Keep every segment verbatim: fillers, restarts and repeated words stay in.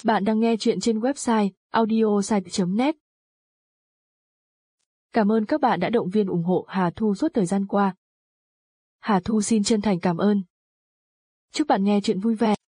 Bạn đang nghe chuyện trên website audiosite chấm net. Cảm ơn các bạn đã động viên ủng hộ Hà Thu suốt thời gian qua. Hà Thu xin chân thành cảm ơn. Chúc bạn nghe chuyện vui vẻ.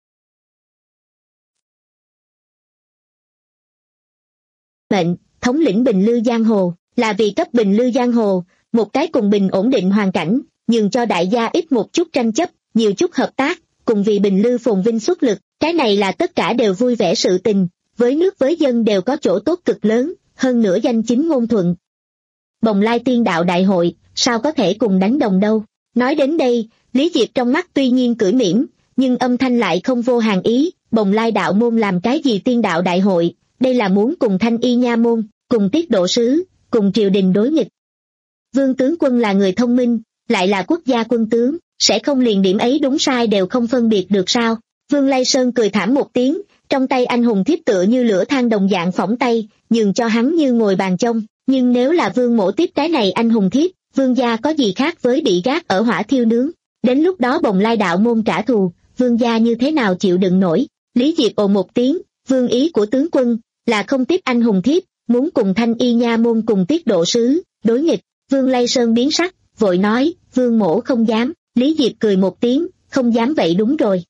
Mệnh, thống lĩnh Bình Lư Giang Hồ, là vì cấp Bình Lư Giang Hồ, một cái cùng bình ổn định hoàn cảnh, nhường cho đại gia ít một chút tranh chấp, nhiều chút hợp tác, cùng vì Bình Lư phồn vinh xuất lực, cái này là tất cả đều vui vẻ sự tình, với nước với dân đều có chỗ tốt cực lớn, hơn nữa danh chính ngôn thuận. Bồng Lai tiên đạo đại hội, sao có thể cùng đánh đồng đâu? Nói đến đây, Lý Diệp trong mắt tuy nhiên cười mỉm, nhưng âm thanh lại không vô hàn ý, Bồng Lai đạo môn làm cái gì tiên đạo đại hội, đây là muốn cùng Thanh Y nha môn, cùng tiết độ sứ, cùng triều đình đối nghịch. Vương tướng quân là người thông minh, lại là quốc gia quân tướng, sẽ không liền điểm ấy đúng sai đều không phân biệt được sao? Vương Lây Sơn cười thảm một tiếng, trong tay anh hùng thiếp tựa như lửa than đồng dạng phỏng tay, nhường cho hắn như ngồi bàn trông, nhưng nếu là Vương mổ tiếp cái này anh hùng thiếp, Vương gia có gì khác với bị gác ở hỏa thiêu nướng, đến lúc đó Bồng Lai đạo môn trả thù, Vương gia như thế nào chịu đựng nổi? Lý Diệp ồ một tiếng, Vương ý của tướng quân là không tiếp anh hùng thiếp, muốn cùng Thanh Y nha môn cùng tiết độ sứ đối nghịch. Vương Lây Sơn biến sắc, vội nói, Vương mổ không dám. Lý Diệp cười một tiếng, không dám vậy đúng rồi.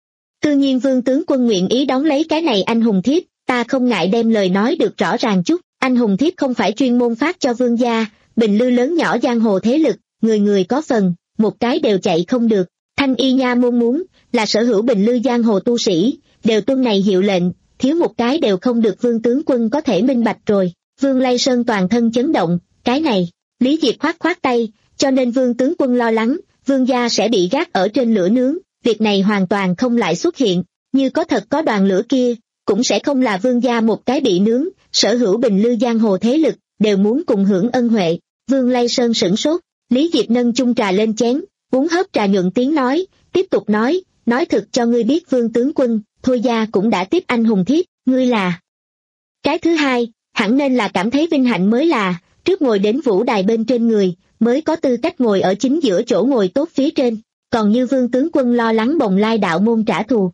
Tự nhiên Vương tướng quân nguyện ý đón lấy cái này anh hùng thiếp, ta không ngại đem lời nói được rõ ràng chút, anh hùng thiếp không phải chuyên môn phát cho Vương gia, Bình Lư lớn nhỏ giang hồ thế lực, người người có phần, một cái đều chạy không được. Thanh Y nha môn muốn là sở hữu Bình Lư giang hồ tu sĩ, đều tuân này hiệu lệnh, thiếu một cái đều không được. Vương tướng quân có thể minh bạch rồi. Vương Lây Sơn toàn thân chấn động, cái này, Lý Diệp khoát khoát tay, cho nên Vương tướng quân lo lắng, Vương gia sẽ bị gác ở trên lửa nướng, việc này hoàn toàn không lại xuất hiện, như có thật có đoàn lửa kia, cũng sẽ không là Vương gia một cái bị nướng, sở hữu Bình Lư giang hồ thế lực, đều muốn cùng hưởng ân huệ. Vương Lây Sơn sửng sốt, Lý Diệp nâng chung trà lên chén, uống hớp trà nhuận tiếng nói, tiếp tục nói, nói thực cho ngươi biết Vương tướng quân, Thôi gia cũng đã tiếp anh hùng thiếp, ngươi là cái thứ hai, hẳn nên là cảm thấy vinh hạnh mới là, trước ngồi đến vũ đài bên trên người, mới có tư cách ngồi ở chính giữa chỗ ngồi tốt phía trên, còn như Vương tướng quân lo lắng Bồng Lai đạo môn trả thù.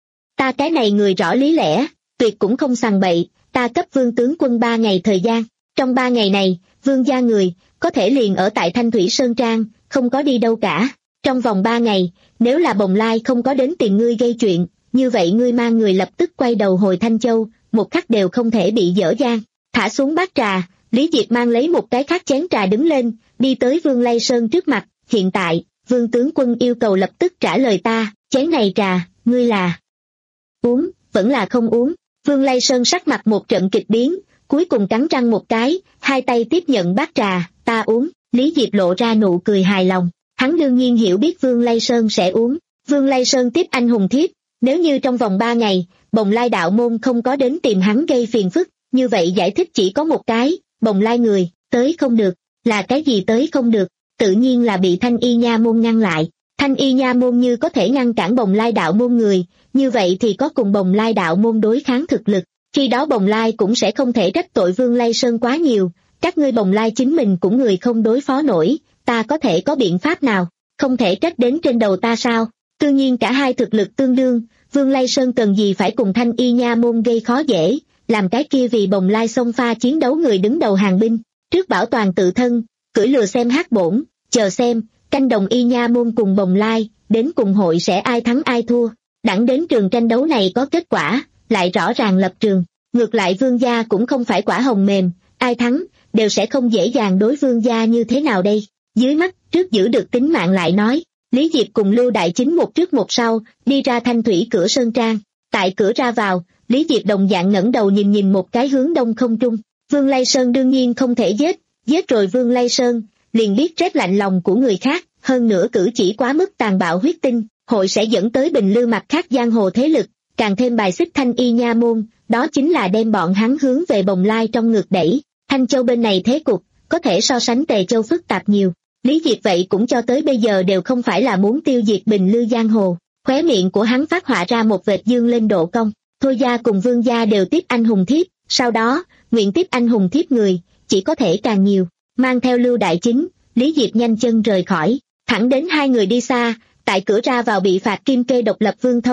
Ta cái này người rõ lý lẽ, tuyệt cũng không sằng bậy, ta cấp Vương tướng quân ba ngày thời gian, trong ba ngày này, Vương gia người, có thể liền ở tại Thanh Thủy Sơn Trang, không có đi đâu cả, trong vòng ba ngày, nếu là Bồng Lai không có đến tìm ngươi gây chuyện, như vậy ngươi mang người lập tức quay đầu hồi Thanh Châu, một khắc đều không thể bị dở dang. Thả xuống bát trà, Lý Diệp mang lấy một cái khác chén trà đứng lên, đi tới Vương Lây Sơn trước mặt, hiện tại, Vương tướng quân yêu cầu lập tức trả lời ta, chén này trà, ngươi là uống, vẫn là không uống. Vương Lây Sơn sắc mặt một trận kịch biến, cuối cùng cắn răng một cái, hai tay tiếp nhận bát trà, ta uống. Lý Diệp lộ ra nụ cười hài lòng, hắn đương nhiên hiểu biết Vương Lây Sơn sẽ uống. Vương Lây Sơn tiếp anh hùng thiếp, nếu như trong vòng ba ngày, Bồng Lai đạo môn không có đến tìm hắn gây phiền phức, như vậy giải thích chỉ có một cái, Bồng Lai người, tới không được, là cái gì tới không được, tự nhiên là bị Thanh Y nha môn ngăn lại. Thanh Y nha môn như có thể ngăn cản Bồng Lai đạo môn người, như vậy thì có cùng Bồng Lai đạo môn đối kháng thực lực, khi đó Bồng Lai cũng sẽ không thể trách tội Vương Lây Sơn quá nhiều, các ngươi Bồng Lai chính mình cũng người không đối phó nổi, ta có thể có biện pháp nào, không thể trách đến trên đầu ta sao? Tự nhiên cả hai thực lực tương đương, Vương Lây Sơn cần gì phải cùng Thanh Y nha môn gây khó dễ, làm cái kia vì Bồng Lai xông pha chiến đấu người đứng đầu hàng binh, trước bảo toàn tự thân, cưỡi lừa xem hát bổn, chờ xem, canh đồng Y nha môn cùng Bồng Lai, đến cùng hội sẽ ai thắng ai thua, đẳng đến trường tranh đấu này có kết quả, lại rõ ràng lập trường, ngược lại Vương gia cũng không phải quả hồng mềm, ai thắng, đều sẽ không dễ dàng đối Vương gia như thế nào đây, dưới mắt, trước giữ được tính mạng lại nói. Lý Diệp cùng Lưu Đại Chính một trước một sau, đi ra Thanh Thủy cửa Sơn Trang. Tại cửa ra vào, Lý Diệp đồng dạng ngẩng đầu nhìn nhìn một cái hướng đông không trung. Vương Lây Sơn đương nhiên không thể giết, giết rồi Vương Lây Sơn, liền biết rét lạnh lòng của người khác, hơn nữa cử chỉ quá mức tàn bạo huyết tinh, hội sẽ dẫn tới Bình Lư mặt khác giang hồ thế lực, càng thêm bài xích Thanh Y nha môn, đó chính là đem bọn hắn hướng về Bồng Lai trong ngược đẩy. Thanh Châu bên này thế cục, có thể so sánh Tề Châu phức tạp nhiều. Lý Diệp vậy cũng cho tới bây giờ đều không phải là muốn tiêu diệt Bình Lư giang hồ, khóe miệng của hắn phát họa ra một vệt dương lên độ cong. Thôi gia cùng Vương gia đều tiếp anh hùng thiếp, sau đó, nguyện tiếp anh hùng thiếp người, chỉ có thể càng nhiều. Mang theo Lưu Đại Chính, Lý Diệp nhanh chân rời khỏi, thẳng đến hai người đi xa, tại cửa ra vào bị phạt kim kê độc lập Vương Thông,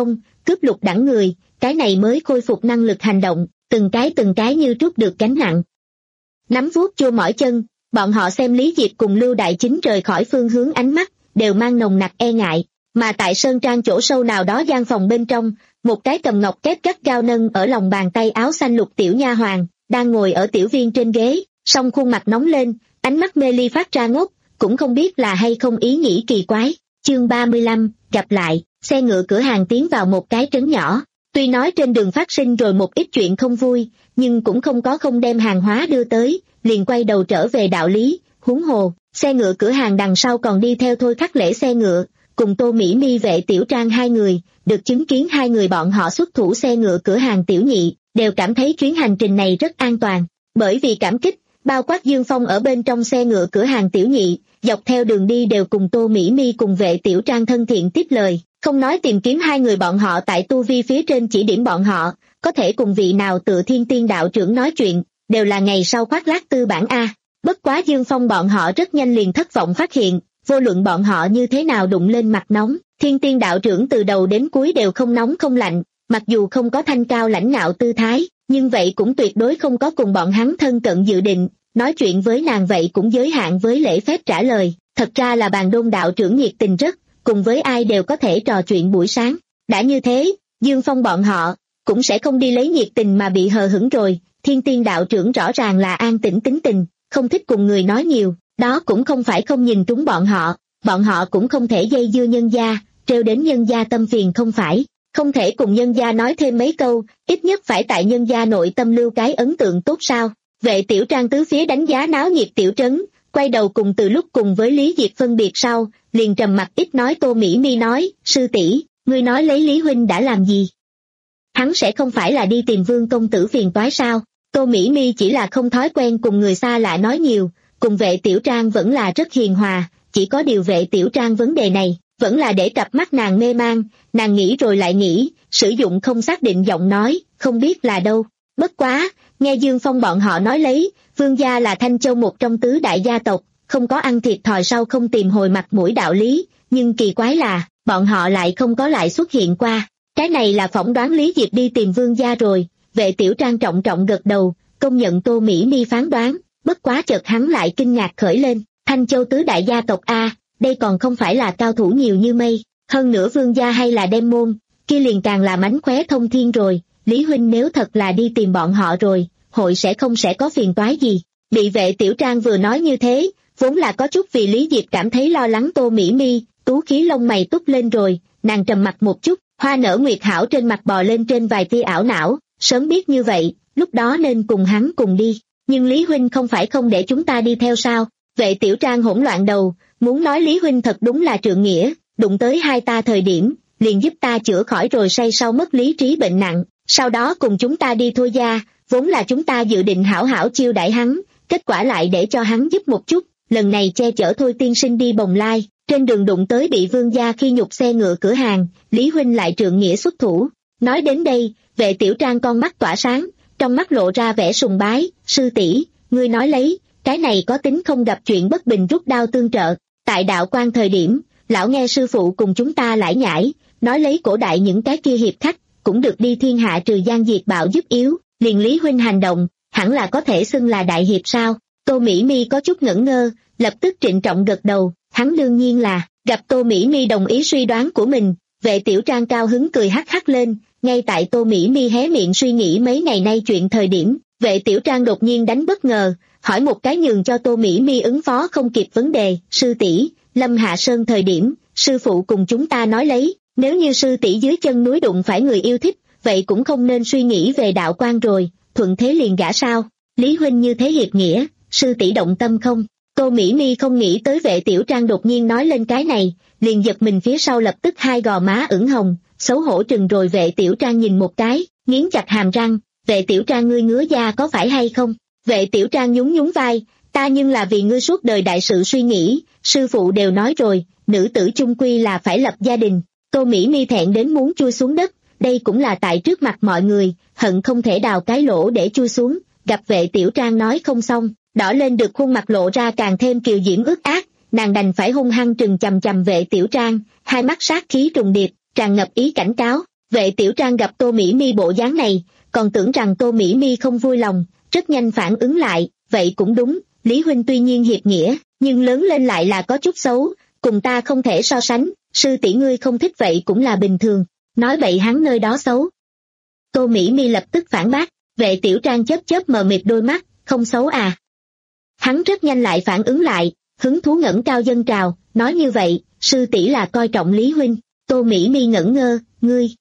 cướp lục đẳng người, cái này mới khôi phục năng lực hành động, từng cái từng cái như trút được gánh nặng. Nắm vuốt chua mỏi chân, bọn họ xem Lý Diệp cùng Lưu Đại Chính rời khỏi phương hướng ánh mắt, đều mang nồng nặc e ngại, mà tại sơn trang chỗ sâu nào đó gian phòng bên trong, một cái cầm ngọc kép gắt gao nâng ở lòng bàn tay áo xanh lục tiểu nha hoàn, đang ngồi ở tiểu viên trên ghế, song khuôn mặt nóng lên, ánh mắt mê ly phát ra ngốc, cũng không biết là hay không ý nghĩ kỳ quái. Chương ba mươi lăm, gặp lại, xe ngựa cửa hàng tiến vào một cái trấn nhỏ. Tuy nói trên đường phát sinh rồi một ít chuyện không vui, nhưng cũng không có không đem hàng hóa đưa tới, liền quay đầu trở về đạo lý, huống hồ, xe ngựa cửa hàng đằng sau còn đi theo Thôi Khắc Lễ xe ngựa, cùng Tô Mỹ Mi Vệ Tiểu Trang hai người, được chứng kiến hai người bọn họ xuất thủ xe ngựa cửa hàng Tiểu Nhị, đều cảm thấy chuyến hành trình này rất an toàn, bởi vì cảm kích, bao quát Dương Phong ở bên trong xe ngựa cửa hàng Tiểu Nhị, dọc theo đường đi đều cùng Tô Mỹ Mi cùng Vệ Tiểu Trang thân thiện tiếp lời, không nói tìm kiếm hai người bọn họ tại tu vi phía trên chỉ điểm bọn họ, có thể cùng vị nào tự thiên tiên đạo trưởng nói chuyện, đều là ngày sau khoác lác tư bản A. Bất quá Dương Phong bọn họ rất nhanh liền thất vọng phát hiện, vô luận bọn họ như thế nào đụng lên mặt nóng, thiên tiên đạo trưởng từ đầu đến cuối đều không nóng không lạnh, mặc dù không có thanh cao lãnh ngạo tư thái, nhưng vậy cũng tuyệt đối không có cùng bọn hắn thân cận dự định, nói chuyện với nàng vậy cũng giới hạn với lễ phép trả lời, thật ra là Bàn Đôn đạo trưởng nhiệt tình rất, cùng với ai đều có thể trò chuyện buổi sáng. Đã như thế, Dương Phong bọn họ cũng sẽ không đi lấy nhiệt tình mà bị hờ hững rồi, thiên tiên đạo trưởng rõ ràng là an tĩnh tính tình, không thích cùng người nói nhiều, đó cũng không phải không nhìn trúng bọn họ, bọn họ cũng không thể dây dưa nhân gia, trêu đến nhân gia tâm phiền không phải, không thể cùng nhân gia nói thêm mấy câu, ít nhất phải tại nhân gia nội tâm lưu cái ấn tượng tốt sao. Vệ Tiểu Trang tứ phía đánh giá náo nhiệt tiểu trấn, quay đầu cùng từ lúc cùng với Lý Diệp phân biệt sau, liền trầm mặt ít nói. Tô Mỹ Mi nói, sư tỷ, ngươi nói lấy Lý huynh đã làm gì? Hắn sẽ không phải là đi tìm Vương công tử phiền toái sao? Tô Mỹ Mi chỉ là không thói quen cùng người xa lạ nói nhiều, cùng Vệ Tiểu Trang vẫn là rất hiền hòa, chỉ có điều Vệ Tiểu Trang vấn đề này, vẫn là để cặp mắt nàng mê mang, nàng nghĩ rồi lại nghĩ, sử dụng không xác định giọng nói, không biết là đâu. Bất quá, nghe Dương Phong bọn họ nói lấy, Vương gia là Thanh Châu một trong tứ đại gia tộc, không có ăn thiệt thòi sau không tìm hồi mặt mũi đạo lý, nhưng kỳ quái là, bọn họ lại không có lại xuất hiện qua. Cái này là phỏng đoán Lý Diệp đi tìm Vương gia rồi. Vệ Tiểu Trang trọng trọng gật đầu, công nhận Tô Mỹ Mi phán đoán, bất quá chợt hắn lại kinh ngạc khởi lên, Thanh Châu tứ đại gia tộc A, đây còn không phải là cao thủ nhiều như mây, hơn nữa Vương gia hay là đem môn, kia liền càng là mánh khóe thông thiên rồi. Lý huynh nếu thật là đi tìm bọn họ rồi, hội sẽ không sẽ có phiền toái gì. Bị Vệ Tiểu Trang vừa nói như thế, vốn là có chút vì Lý Diệp cảm thấy lo lắng Tô Mỹ Mi, tú khí lông mày túc lên rồi, nàng trầm mặt một chút, hoa nở nguyệt hảo trên mặt bò lên trên vài tia ảo não, sớm biết như vậy, lúc đó nên cùng hắn cùng đi, nhưng Lý huynh không phải không để chúng ta đi theo sao? Vệ Tiểu Trang hỗn loạn đầu, muốn nói Lý huynh thật đúng là trượng nghĩa, đụng tới hai ta thời điểm, liền giúp ta chữa khỏi rồi say sau mất lý trí bệnh nặng, sau đó cùng chúng ta đi Thôi gia, vốn là chúng ta dự định hảo hảo chiêu đãi hắn, kết quả lại để cho hắn giúp một chút, lần này che chở Thôi tiên sinh đi Bồng Lai, trên đường đụng tới bị Vương gia khi nhục xe ngựa cửa hàng, Lý huynh lại trượng nghĩa xuất thủ. Nói đến đây, Vệ Tiểu Trang con mắt tỏa sáng, trong mắt lộ ra vẻ sùng bái, sư tỷ, ngươi nói lấy, cái này có tính không gặp chuyện bất bình rút đao tương trợ. Tại đạo quan thời điểm, lão nghe sư phụ cùng chúng ta lải nhải, nói lấy cổ đại những cái kia hiệp khách, cũng được đi thiên hạ trừ gian diệt bạo giúp yếu, liền Lý huynh hành động, hẳn là có thể xưng là đại hiệp sao? Tô Mỹ Mi có chút ngẩn ngơ, lập tức trịnh trọng gật đầu, hắn đương nhiên là. Gặp Tô Mỹ Mi đồng ý suy đoán của mình, Vệ Tiểu Trang cao hứng cười hắc hắc lên, ngay tại Tô Mỹ Mi hé miệng suy nghĩ mấy ngày nay chuyện thời điểm, Vệ Tiểu Trang đột nhiên đánh bất ngờ, hỏi một cái nhường cho Tô Mỹ Mi ứng phó không kịp vấn đề, sư tỷ, Lâm Hạ Sơn thời điểm, sư phụ cùng chúng ta nói lấy, nếu như sư tỷ dưới chân núi đụng phải người yêu thích, vậy cũng không nên suy nghĩ về đạo quan rồi, thuận thế liền gả sao? Lý huynh như thế hiệp nghĩa, sư tỷ động tâm không? Tô Mỹ Mi không nghĩ tới Vệ Tiểu Trang đột nhiên nói lên cái này, liền giật mình phía sau lập tức hai gò má ửng hồng, xấu hổ trừng rồi Vệ Tiểu Trang nhìn một cái, nghiến chặt hàm răng, Vệ Tiểu Trang ngươi ngứa da có phải hay không? Vệ Tiểu Trang nhún nhún vai, ta nhưng là vì ngươi suốt đời đại sự suy nghĩ, sư phụ đều nói rồi, nữ tử chung quy là phải lập gia đình. Tô Mỹ Mi thẹn đến muốn chui xuống đất, đây cũng là tại trước mặt mọi người, hận không thể đào cái lỗ để chui xuống, gặp Vệ Tiểu Trang nói không xong, đỏ lên được khuôn mặt lộ ra càng thêm kiều diễm ướt át, nàng đành phải hung hăng trừng chằm chằm Vệ Tiểu Trang, hai mắt sát khí trùng điệp, tràn ngập ý cảnh cáo, Vệ Tiểu Trang gặp Tô Mỹ Mi bộ dáng này, còn tưởng rằng Tô Mỹ Mi không vui lòng, rất nhanh phản ứng lại, vậy cũng đúng, Lý huynh tuy nhiên hiệp nghĩa, nhưng lớn lên lại là có chút xấu, cùng ta không thể so sánh, sư tỷ ngươi không thích vậy cũng là bình thường, nói bậy hắn nơi đó xấu. Tô Mỹ Mi lập tức phản bác, Vệ Tiểu Trang chớp chớp mờ mịt đôi mắt, không xấu à. Hắn rất nhanh lại phản ứng lại, hứng thú ngẩng cao dâng trào, nói như vậy, sư tỷ là coi trọng Lý huynh. Tô Mỹ Mi ngẩn ngơ, ngươi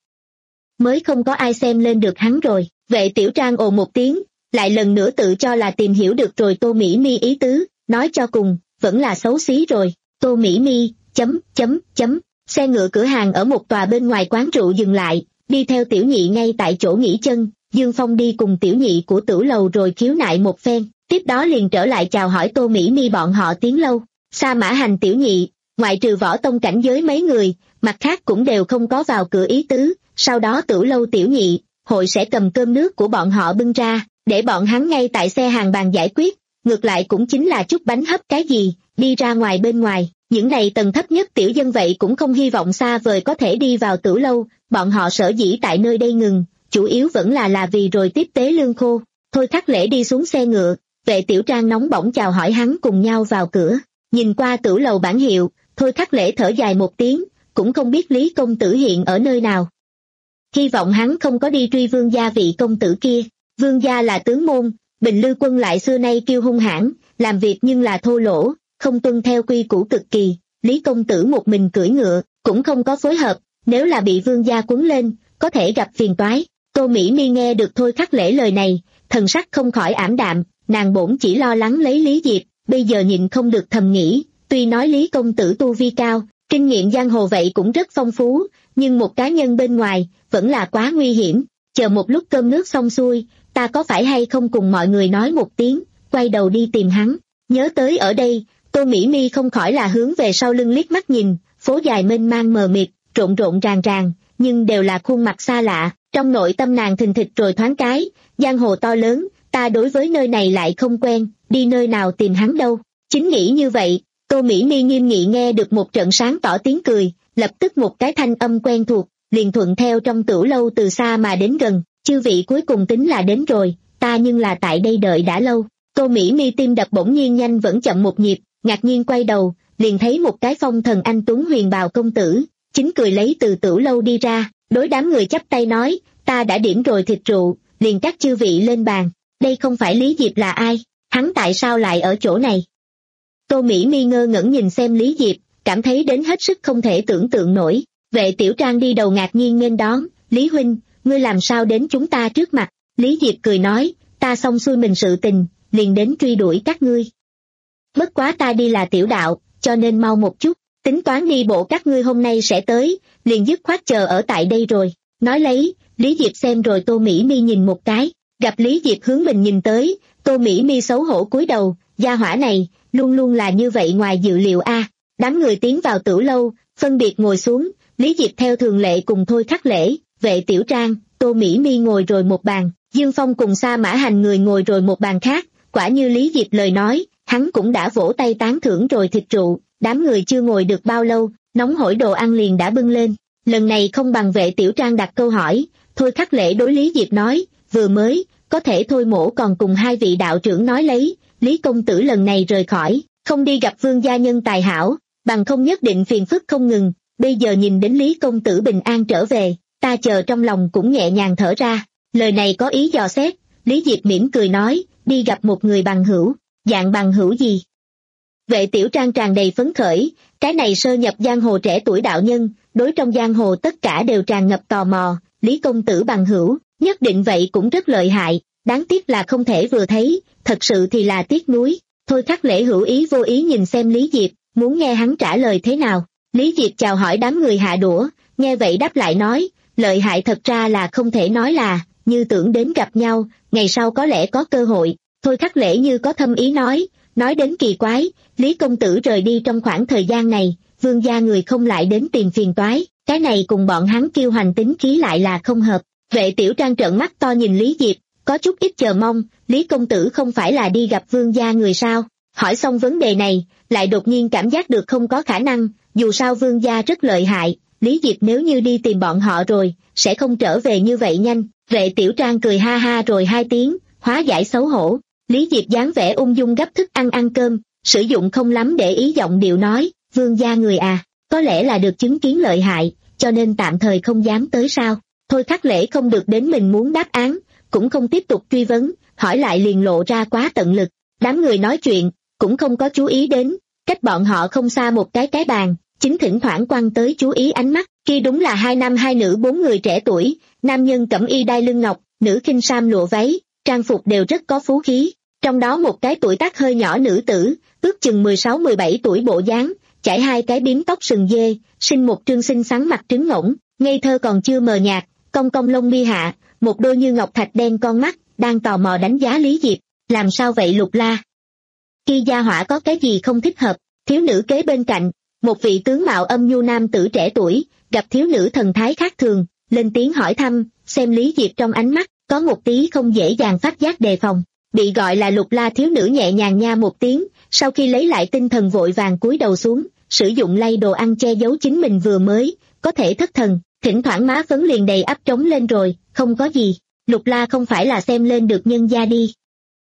mới không có ai xem lên được hắn rồi. Vệ Tiểu Trang ồ một tiếng, lại lần nữa tự cho là tìm hiểu được rồi Tô Mỹ Mi ý tứ, nói cho cùng, vẫn là xấu xí rồi. Tô Mỹ Mi, chấm, chấm, chấm, xe ngựa cửa hàng ở một tòa bên ngoài quán rượu dừng lại, đi theo Tiểu Nhị ngay tại chỗ nghỉ chân, Dương Phong đi cùng Tiểu Nhị của tử lầu rồi khiếu nại một phen, tiếp đó liền trở lại chào hỏi Tô Mỹ Mi bọn họ tiến lâu. Sa Mã Hành Tiểu Nhị, ngoại trừ võ tông cảnh giới mấy người, mặt khác cũng đều không có vào cửa ý tứ, sau đó tử lâu Tiểu Nhị, hội sẽ cầm cơm nước của bọn họ bưng ra, để bọn hắn ngay tại xe hàng bàn giải quyết, ngược lại cũng chính là chút bánh hấp cái gì, đi ra ngoài bên ngoài, những này tầng thấp nhất tiểu dân vậy cũng không hy vọng xa vời có thể đi vào tử lâu, bọn họ sở dĩ tại nơi đây ngừng, chủ yếu vẫn là là vì rồi tiếp tế lương khô. Thôi Khắc Lễ đi xuống xe ngựa, Vệ Tiểu Trang nóng bỏng chào hỏi hắn cùng nhau vào cửa, nhìn qua tử lầu bản hiệu, Thôi Khắc Lễ thở dài một tiếng, cũng không biết Lý công tử hiện ở nơi nào. Hy vọng hắn không có đi truy vương gia vị công tử kia, vương gia là tướng môn, Bình Lư quân lại xưa nay kiêu hung hãn, làm việc nhưng là thô lỗ, không tuân theo quy củ cực kỳ, Lý công tử một mình cưỡi ngựa, cũng không có phối hợp, nếu là bị vương gia quấn lên, có thể gặp phiền toái. Tô Mỹ Mi nghe được Thôi Khắc Lễ lời này, thần sắc không khỏi ảm đạm, nàng bổn chỉ lo lắng lấy Lý Diệp, bây giờ nhịn không được thầm nghĩ, tuy nói Lý công tử tu vi cao, kinh nghiệm giang hồ vậy cũng rất phong phú, nhưng một cá nhân bên ngoài, vẫn là quá nguy hiểm, chờ một lúc cơm nước xong xuôi, ta có phải hay không cùng mọi người nói một tiếng, quay đầu đi tìm hắn. Nhớ tới ở đây, Tô Mỹ Mi không khỏi là hướng về sau lưng liếc mắt nhìn, phố dài mênh mang mờ mịt, rộn rộn ràng ràng, nhưng đều là khuôn mặt xa lạ, trong nội tâm nàng thình thịch rồi thoáng cái, giang hồ to lớn, ta đối với nơi này lại không quen, đi nơi nào tìm hắn đâu. Chính nghĩ như vậy, Tô Mỹ Mi nghiêm nghị nghe được một trận sáng tỏ tiếng cười, lập tức một cái thanh âm quen thuộc, liền thuận theo trong tửu lâu từ xa mà đến gần, chư vị cuối cùng tính là đến rồi, ta nhưng là tại đây đợi đã lâu. Tô Mỹ Mi tim đập bỗng nhiên nhanh vẫn chậm một nhịp, ngạc nhiên quay đầu, liền thấy một cái phong thần anh tuấn huyền bào công tử, chính cười lấy từ tửu lâu đi ra, đối đám người chắp tay nói, ta đã điểm rồi thịt rượu, liền các chư vị lên bàn, đây không phải Lý Diệp là ai, hắn tại sao lại ở chỗ này? Tô Mỹ Mi ngơ ngẩn nhìn xem Lý Diệp, cảm thấy đến hết sức không thể tưởng tượng nổi. Vệ Tiểu Trang đi đầu ngạc nhiên nghênh đón, Lý huynh, ngươi làm sao đến chúng ta trước mặt? Lý Diệp cười nói, ta xong xuôi mình sự tình, liền đến truy đuổi các ngươi. Bất quá ta đi là tiểu đạo, cho nên mau một chút, tính toán đi bộ các ngươi hôm nay sẽ tới, liền dứt khoát chờ ở tại đây rồi. Nói lấy, Lý Diệp xem rồi Tô Mỹ Mi nhìn một cái, gặp Lý Diệp hướng mình nhìn tới, Tô Mỹ Mi xấu hổ cúi đầu, gia hỏa này, luôn luôn là như vậy ngoài dự liệu a. Đám người tiến vào tửu lâu, phân biệt ngồi xuống, Lý Diệp theo thường lệ cùng Thôi Khắc Lễ, Vệ Tiểu Trang, Tô Mỹ Mi ngồi rồi một bàn, Dương Phong cùng Sa Mã Hành người ngồi rồi một bàn khác, quả như Lý Diệp lời nói, hắn cũng đã vỗ tay tán thưởng rồi thịt rượu, đám người chưa ngồi được bao lâu, nóng hổi đồ ăn liền đã bưng lên, lần này không bằng Vệ Tiểu Trang đặt câu hỏi, Thôi Khắc Lễ đối Lý Diệp nói, vừa mới, có thể Thôi mỗ còn cùng hai vị đạo trưởng nói lấy, Lý công tử lần này rời khỏi, không đi gặp vương gia nhân tài hảo, bằng không nhất định phiền phức không ngừng, bây giờ nhìn đến Lý công tử bình an trở về, ta chờ trong lòng cũng nhẹ nhàng thở ra. Lời này có ý dò xét, Lý Diệp mỉm cười nói, đi gặp một người bằng hữu, dạng bằng hữu gì? Vệ Tiểu Trang tràn đầy phấn khởi, cái này sơ nhập giang hồ trẻ tuổi đạo nhân, đối trong giang hồ tất cả đều tràn ngập tò mò, Lý công tử bằng hữu, nhất định vậy cũng rất lợi hại, đáng tiếc là không thể vừa thấy, thật sự thì là tiếc nuối. Thôi Khắc Lễ hữu ý vô ý nhìn xem Lý Diệp, muốn nghe hắn trả lời thế nào. Lý Diệp chào hỏi đám người hạ đũa, nghe vậy đáp lại nói, lợi hại thật ra là không thể nói là, như tưởng đến gặp nhau, ngày sau có lẽ có cơ hội. Thôi Khắc Lễ như có thâm ý nói, nói đến kỳ quái, Lý công tử rời đi trong khoảng thời gian này, vương gia người không lại đến tìm phiền toái, cái này cùng bọn hắn kiêu hành tính khí lại là không hợp. Vệ Tiểu Trang trợn mắt to nhìn Lý Diệp, có chút ít chờ mong, Lý công tử không phải là đi gặp vương gia người sao? Hỏi xong vấn đề này, lại đột nhiên cảm giác được không có khả năng, dù sao vương gia rất lợi hại, Lý Diệp nếu như đi tìm bọn họ rồi, sẽ không trở về như vậy nhanh. Vệ Tiểu Trang cười ha ha rồi hai tiếng, hóa giải xấu hổ. Lý Diệp dáng vẻ ung dung gấp thức ăn ăn cơm, sử dụng không lắm để ý giọng điệu nói, vương gia người à, có lẽ là được chứng kiến lợi hại, cho nên tạm thời không dám tới sao. Thôi Khắc Lễ không được đến mình muốn đáp án, cũng không tiếp tục truy vấn, hỏi lại liền lộ ra quá tận lực. Đám người nói chuyện, cũng không có chú ý đến, cách bọn họ không xa một cái cái bàn, chính thỉnh thoảng quăng tới chú ý ánh mắt, kia đúng là hai nam hai nữ bốn người trẻ tuổi, nam nhân cẩm y đai lưng ngọc, nữ khinh sam lụa váy, trang phục đều rất có phú khí. Trong đó một cái tuổi tác hơi nhỏ nữ tử, ước chừng mười sáu mười bảy tuổi bộ dáng, chải hai cái bím tóc sừng dê, sinh một trương xinh xắn mặt trứng ngỗng, ngây thơ còn chưa mờ nhạt, cong cong lông mi hạ, một đôi như ngọc thạch đen con mắt, đang tò mò đánh giá Lý Diệp. Làm sao vậy Lục La? Kia gia hỏa có cái gì không thích hợp? Thiếu nữ kế bên cạnh, một vị tướng mạo âm nhu nam tử trẻ tuổi, gặp thiếu nữ thần thái khác thường, lên tiếng hỏi thăm, xem Lý Diệp trong ánh mắt, có một tí không dễ dàng phát giác đề phòng. Bị gọi là Lục La thiếu nữ nhẹ nhàng nha một tiếng, sau khi lấy lại tinh thần vội vàng cúi đầu xuống, sử dụng lay đồ ăn che giấu chính mình vừa mới có thể thất thần, thỉnh thoảng má phấn liền đầy ắp trống lên rồi, không có gì. Lục La không phải là xem lên được nhân gia đi.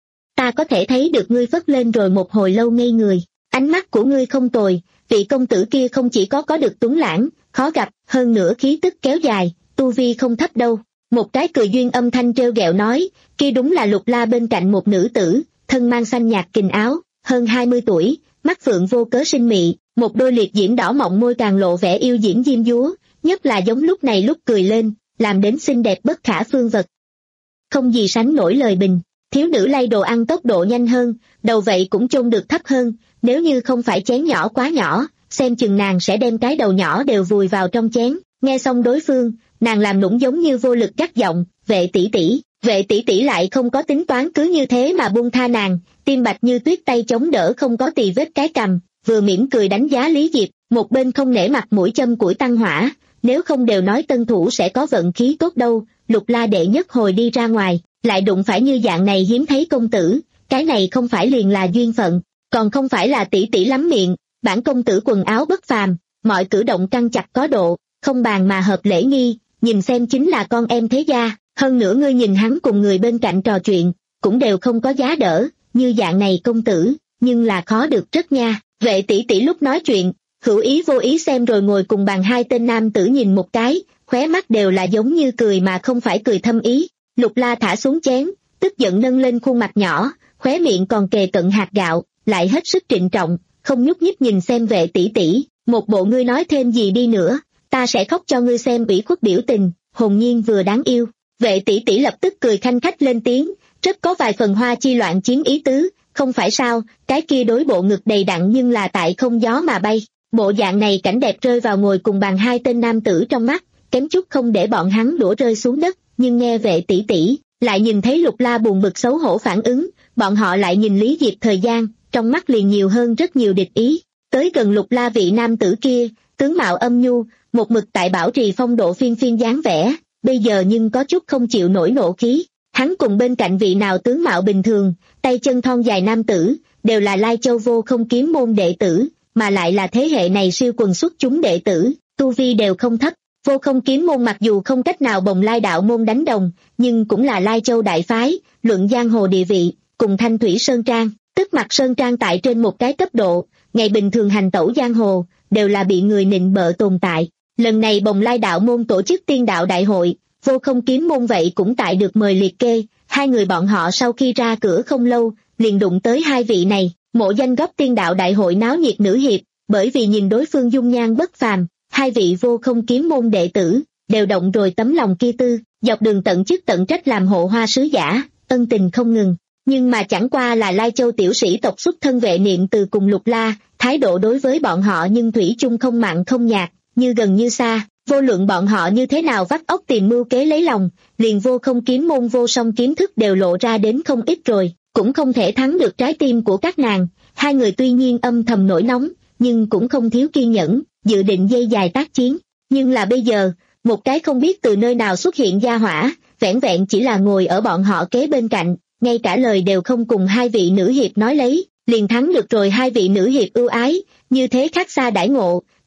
Ta có thể thấy được ngươi phất lên rồi một hồi lâu ngây người, ánh mắt của ngươi không tồi, vị công tử kia không chỉ có có được tuấn lãng, khó gặp, hơn nữa khí tức kéo dài, tu vi không thấp đâu. Một cái cười duyên âm thanh trêu ghẹo nói, kia đúng là Lục La bên cạnh một nữ tử, thân mang xanh nhạt kình áo, hơn hai mươi tuổi, mắt phượng vô cớ sinh mị, một đôi liệt diễm đỏ mọng môi càng lộ vẻ yêu diễm diêm dúa, nhất là giống lúc này lúc cười lên, làm đến xinh đẹp bất khả phương vật. Không gì sánh nổi lời bình, thiếu nữ lay đồ ăn tốc độ nhanh hơn, đầu vậy cũng chôn được thấp hơn, nếu như không phải chén nhỏ quá nhỏ, xem chừng nàng sẽ đem cái đầu nhỏ đều vùi vào trong chén. Nghe xong đối phương, nàng làm nũng giống như vô lực gắt giọng, Vệ tỷ tỷ, Vệ tỷ tỷ lại không có tính toán cứ như thế mà buông tha nàng, tim bạch như tuyết tay chống đỡ không có tì vết cái cằm, vừa mỉm cười đánh giá Lý Diệp, một bên không nể mặt mũi châm củi tăng hỏa, nếu không đều nói tân thủ sẽ có vận khí tốt đâu. Lục La đệ nhất hồi đi ra ngoài, lại đụng phải như dạng này hiếm thấy công tử, cái này không phải liền là duyên phận, còn không phải là tỷ tỷ lắm miệng, bản công tử quần áo bất phàm, mọi cử động căng chặt có độ, không bàn mà hợp lễ nghi, nhìn xem chính là con em thế gia, hơn nữa ngươi nhìn hắn cùng người bên cạnh trò chuyện, cũng đều không có giá đỡ, như dạng này công tử, nhưng là khó được rất nha. Vệ tỷ tỷ lúc nói chuyện, hữu ý vô ý xem rồi ngồi cùng bàn hai tên nam tử nhìn một cái, khóe mắt đều là giống như cười mà không phải cười thâm ý. Lục La thả xuống chén, tức giận nâng lên khuôn mặt nhỏ, khóe miệng còn kề cận hạt gạo, lại hết sức trịnh trọng, không nhúc nhích nhìn xem Vệ tỷ tỷ, một bộ ngươi nói thêm gì đi nữa, ta sẽ khóc cho ngươi xem ủy khuất biểu tình, hồn nhiên vừa đáng yêu. Vệ tỷ tỷ lập tức cười khanh khách lên tiếng, rất có vài phần hoa chi loạn chiến ý tứ, không phải sao, cái kia đối bộ ngực đầy đặn nhưng là tại không gió mà bay. Bộ dạng này cảnh đẹp rơi vào ngồi cùng bàn hai tên nam tử trong mắt, kém chút không để bọn hắn đổ rơi xuống đất, nhưng nghe Vệ tỷ tỷ, lại nhìn thấy Lục La buồn bực xấu hổ phản ứng, bọn họ lại nhìn Lý Diệp thời gian, trong mắt liền nhiều hơn rất nhiều địch ý. Tới gần Lục La vị nam tử kia, tướng mạo âm nhu, một mực tại bảo trì phong độ phiên phiên dáng vẻ, bây giờ nhưng có chút không chịu nổi nộ khí. Hắn cùng bên cạnh vị nào tướng mạo bình thường, tay chân thon dài nam tử, đều là Lai Châu Vô Không Kiếm môn đệ tử, mà lại là thế hệ này siêu quần xuất chúng đệ tử, tu vi đều không thấp. Vô Không Kiếm môn mặc dù không cách nào bồng Lai đạo môn đánh đồng, nhưng cũng là Lai Châu đại phái, luận giang hồ địa vị, cùng Thanh Thủy Sơn Trang, tức Mặt Sơn Trang tại trên một cái cấp độ, ngày bình thường hành tẩu giang hồ, đều là bị người nịnh bợ tồn tại. Lần này bồng Lai đạo môn tổ chức tiên đạo đại hội, Vô Không Kiếm môn vậy cũng tại được mời liệt kê, hai người bọn họ sau khi ra cửa không lâu, liền đụng tới hai vị này, mộ danh góp tiên đạo đại hội náo nhiệt nữ hiệp, bởi vì nhìn đối phương dung nhan bất phàm, hai vị Vô Không Kiếm môn đệ tử, đều động rồi tấm lòng kia tư, dọc đường tận chức tận trách làm hộ hoa sứ giả, ân tình không ngừng. Nhưng mà chẳng qua là Lai Châu tiểu sĩ tộc xuất thân Vệ Niệm Từ cùng Lục La, thái độ đối với bọn họ nhưng thủy chung không mặn không nhạt, như gần như xa, vô luận bọn họ như thế nào vắt óc tìm mưu kế lấy lòng, liền Vô Không Kiếm môn vô song kiếm thức đều lộ ra đến không ít rồi, cũng không thể thắng được trái tim của các nàng. Hai người tuy nhiên âm thầm nổi nóng, nhưng cũng không thiếu kiên nhẫn, dự định dây dài tác chiến. Nhưng là bây giờ, một cái không biết từ nơi nào xuất hiện gia hỏa, vẻn vẹn chỉ là ngồi ở bọn họ kế bên cạnh, ngay cả lời đều không cùng hai vị nữ hiệp nói lấy, liền thắng được rồi hai vị nữ hiệp ưu ái, như thế khác xa đãi ngộ,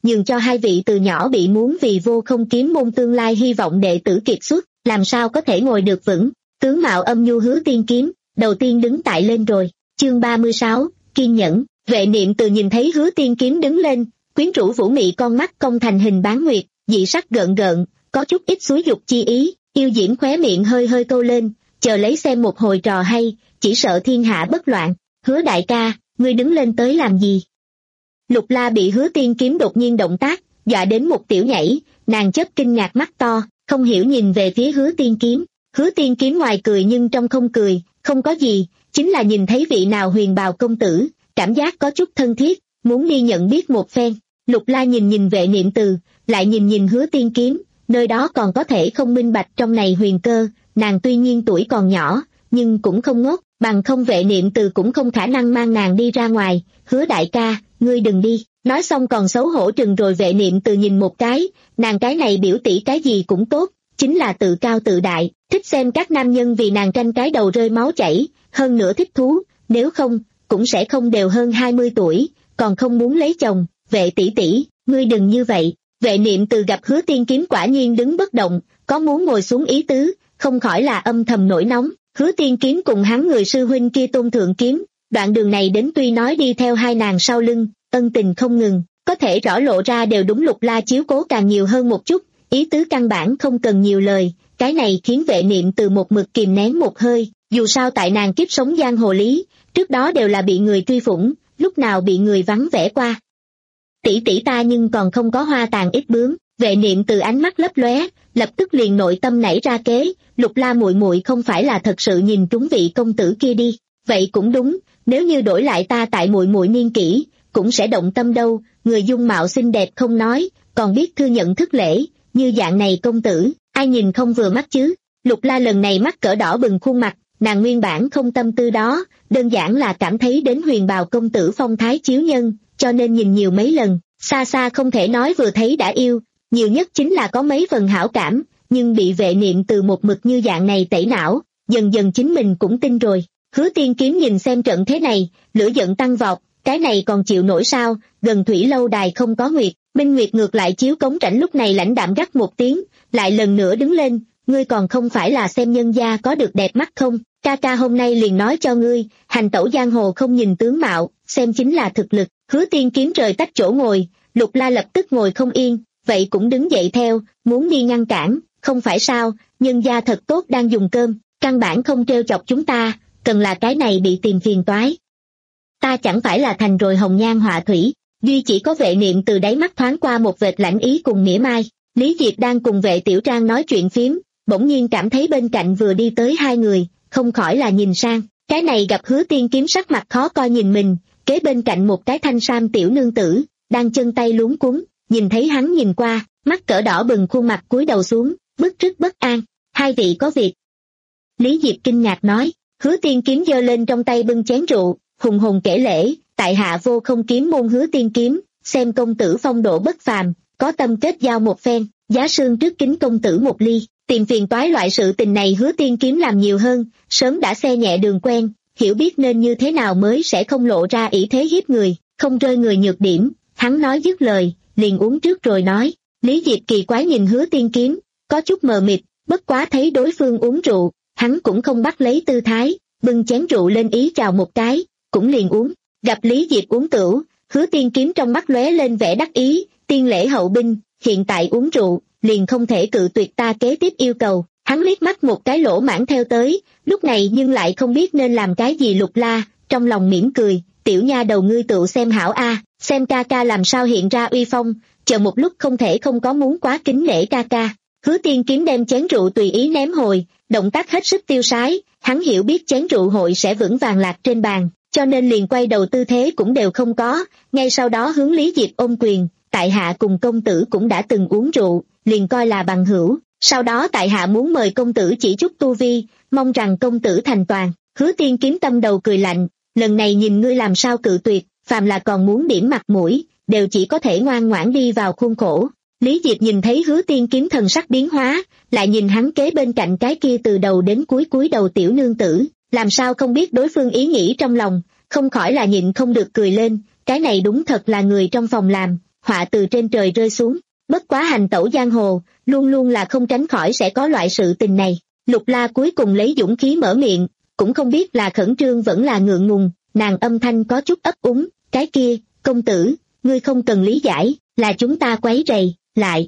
nhường cho hai vị từ nhỏ bị muốn vì vô không kiếm môn tương lai hy vọng đệ tử kiệt xuất, làm sao có thể ngồi được vững. Tướng mạo âm nhu Hứa Tiên Kiếm, đầu tiên đứng tại lên rồi. Chương ba mươi sáu, kiên nhẫn. Vệ Niệm Từ nhìn thấy Hứa Tiên Kiếm đứng lên, quyến rũ vũ mị con mắt cong thành hình bán nguyệt, dị sắc gợn gợn, có chút ít xúi dục chi ý, yêu diễm khóe miệng hơi hơi câu lên, chờ lấy xem một hồi trò hay, chỉ sợ thiên hạ bất loạn. Hứa đại ca, ngươi đứng lên tới làm gì? Lục La bị Hứa Tiên Kiếm đột nhiên động tác dọa đến một tiểu nhảy, nàng chớp kinh ngạc mắt to, không hiểu nhìn về phía Hứa Tiên Kiếm. Hứa Tiên Kiếm ngoài cười nhưng trong không cười, không có gì, chính là nhìn thấy vị nào huyền bào công tử, cảm giác có chút thân thiết, muốn đi nhận biết một phen. Lục La nhìn nhìn Vệ Niệm Từ, lại nhìn nhìn Hứa Tiên Kiếm, nơi đó còn có thể không minh bạch trong này huyền cơ, nàng tuy nhiên tuổi còn nhỏ, nhưng cũng không ngốc, bằng không Vệ Niệm Từ cũng không khả năng mang nàng đi ra ngoài. Hứa đại ca, ngươi đừng đi. Nói xong còn xấu hổ trừng rồi Vệ Niệm Từ nhìn một cái, nàng cái này biểu tỷ cái gì cũng tốt, chính là tự cao tự đại, thích xem các nam nhân vì nàng tranh cái đầu rơi máu chảy, hơn nữa thích thú, nếu không, cũng sẽ không đều hơn hai mươi tuổi, còn không muốn lấy chồng. Vệ tỷ tỷ, ngươi đừng như vậy. Vệ Niệm Từ gặp Hứa Tiên Kiếm quả nhiên đứng bất động, có muốn ngồi xuống ý tứ, không khỏi là âm thầm nổi nóng. Hứa Tiên Kiếm cùng hắn người sư huynh kia Tôn Thượng Kiếm, đoạn đường này đến tuy nói đi theo hai nàng sau lưng, ân tình không ngừng, có thể rõ lộ ra đều đúng Lục La chiếu cố càng nhiều hơn một chút, ý tứ căn bản không cần nhiều lời, cái này khiến Vệ Niệm Từ một mực kìm nén một hơi, dù sao tại nàng kiếp sống giang hồ lý, trước đó đều là bị người truy phủng, lúc nào bị người vắng vẻ qua. Tỷ tỷ ta nhưng còn không có hoa tàn ít bướm. Vệ Niệm Từ ánh mắt lấp lóe, lập tức liền nội tâm nảy ra kế, Lục La muội muội không phải là thật sự nhìn trúng vị công tử kia đi. Vậy cũng đúng, nếu như đổi lại ta tại muội muội niên kỷ, cũng sẽ động tâm đâu, người dung mạo xinh đẹp không nói, còn biết thư nhận thức lễ, như dạng này công tử, ai nhìn không vừa mắt chứ. Lục La lần này mắt cỡ đỏ bừng khuôn mặt, nàng nguyên bản không tâm tư đó, đơn giản là cảm thấy đến huyền bào công tử phong thái chiếu nhân, cho nên nhìn nhiều mấy lần, xa xa không thể nói vừa thấy đã yêu, nhiều nhất chính là có mấy phần hảo cảm, nhưng bị Vệ Niệm Từ một mực như dạng này tẩy não, dần dần chính mình cũng tin rồi. Hứa Tiên Kiếm nhìn xem trận thế này, lửa giận tăng vọt, cái này còn chịu nổi sao, gần thủy lâu đài không có nguyệt, Minh Nguyệt ngược lại chiếu cống rãnh lúc này lãnh đạm gắt một tiếng, lại lần nữa đứng lên, ngươi còn không phải là xem nhân gia có được đẹp mắt không, ca ca hôm nay liền nói cho ngươi, hành tẩu giang hồ không nhìn tướng mạo, xem chính là thực lực. Hứa Tiên Kiếm rời tách chỗ ngồi, Lục La lập tức ngồi không yên, vậy cũng đứng dậy theo, muốn đi ngăn cản, không phải sao, nhân gia thật tốt đang dùng cơm, căn bản không trêu chọc chúng ta, cần là cái này bị tìm phiền toái. Ta chẳng phải là thành rồi hồng nhan họa thủy. Duy chỉ có Vệ Niệm Từ đáy mắt thoáng qua một vệt lãnh ý cùng mỉa mai. Lý Diệp đang cùng Vệ Tiểu Trang nói chuyện phiếm, bỗng nhiên cảm thấy bên cạnh vừa đi tới hai người, không khỏi là nhìn sang, cái này gặp Hứa Tiên Kiếm sắc mặt khó coi nhìn mình, kế bên cạnh một cái thanh sam tiểu nương tử, đang chân tay luống cuống, nhìn thấy hắn nhìn qua, mắt cỡ đỏ bừng khuôn mặt cúi đầu xuống, bức rứt bất an. Hai vị có việc. Lý Diệp kinh ngạc nói. Hứa Tiên Kiếm giơ lên trong tay bưng chén rượu, hùng hùng kể lễ, tại hạ vô không kiếm môn Hứa Tiên Kiếm, xem công tử phong độ bất phàm, có tâm kết giao một phen, giá sương trước kính công tử một ly. Tìm phiền toái loại sự tình này Hứa Tiên Kiếm làm nhiều hơn, sớm đã xe nhẹ đường quen, hiểu biết nên như thế nào mới sẽ không lộ ra ỷ thế hiếp người, không rơi người nhược điểm. Hắn nói dứt lời, liền uống trước rồi nói. Lý Diệp kỳ quái nhìn Hứa Tiên Kiếm, có chút mờ mịt, bất quá thấy đối phương uống rượu, hắn cũng không bắt lấy tư thái, bưng chén rượu lên ý chào một cái, cũng liền uống. Gặp Lý Diệp uống tửu, Hứa Tiên Kiếm trong mắt lóe lên vẻ đắc ý, tiên lễ hậu binh, hiện tại uống rượu, liền không thể cự tuyệt ta kế tiếp yêu cầu. Hắn liếc mắt một cái lỗ mãng theo tới, lúc này nhưng lại không biết nên làm cái gì. Lục La, trong lòng mỉm cười, tiểu nha đầu ngươi tự xem hảo a, xem ca ca làm sao hiện ra uy phong, chờ một lúc không thể không có muốn quá kính nể ca ca. Hứa Tiên Kiếm đem chén rượu tùy ý ném hồi, động tác hết sức tiêu sái, hắn hiểu biết chén rượu hội sẽ vững vàng lạc trên bàn, cho nên liền quay đầu tư thế cũng đều không có, ngay sau đó hướng Lý Diệp ôm quyền, tại hạ cùng công tử cũng đã từng uống rượu, liền coi là bằng hữu, sau đó tại hạ muốn mời công tử chỉ chút tu vi, mong rằng công tử thành toàn. Hứa Tiên Kiếm tâm đầu cười lạnh, lần này nhìn ngươi làm sao cự tuyệt, phàm là còn muốn điểm mặt mũi, đều chỉ có thể ngoan ngoãn đi vào khuôn khổ. Lý Diệp nhìn thấy Hứa Tiên Kiếm thần sắc biến hóa, lại nhìn hắn kế bên cạnh cái kia từ đầu đến cuối cúi đầu tiểu nương tử, làm sao không biết đối phương ý nghĩ trong lòng, không khỏi là nhịn không được cười lên, cái này đúng thật là người trong phòng làm, họa từ trên trời rơi xuống. Bất quá hành tẩu giang hồ, luôn luôn là không tránh khỏi sẽ có loại sự tình này. Lục La cuối cùng lấy dũng khí mở miệng, cũng không biết là khẩn trương vẫn là ngượng ngùng, nàng âm thanh có chút ấp úng, cái kia, công tử, ngươi không cần lý giải, là chúng ta quấy rầy, lại.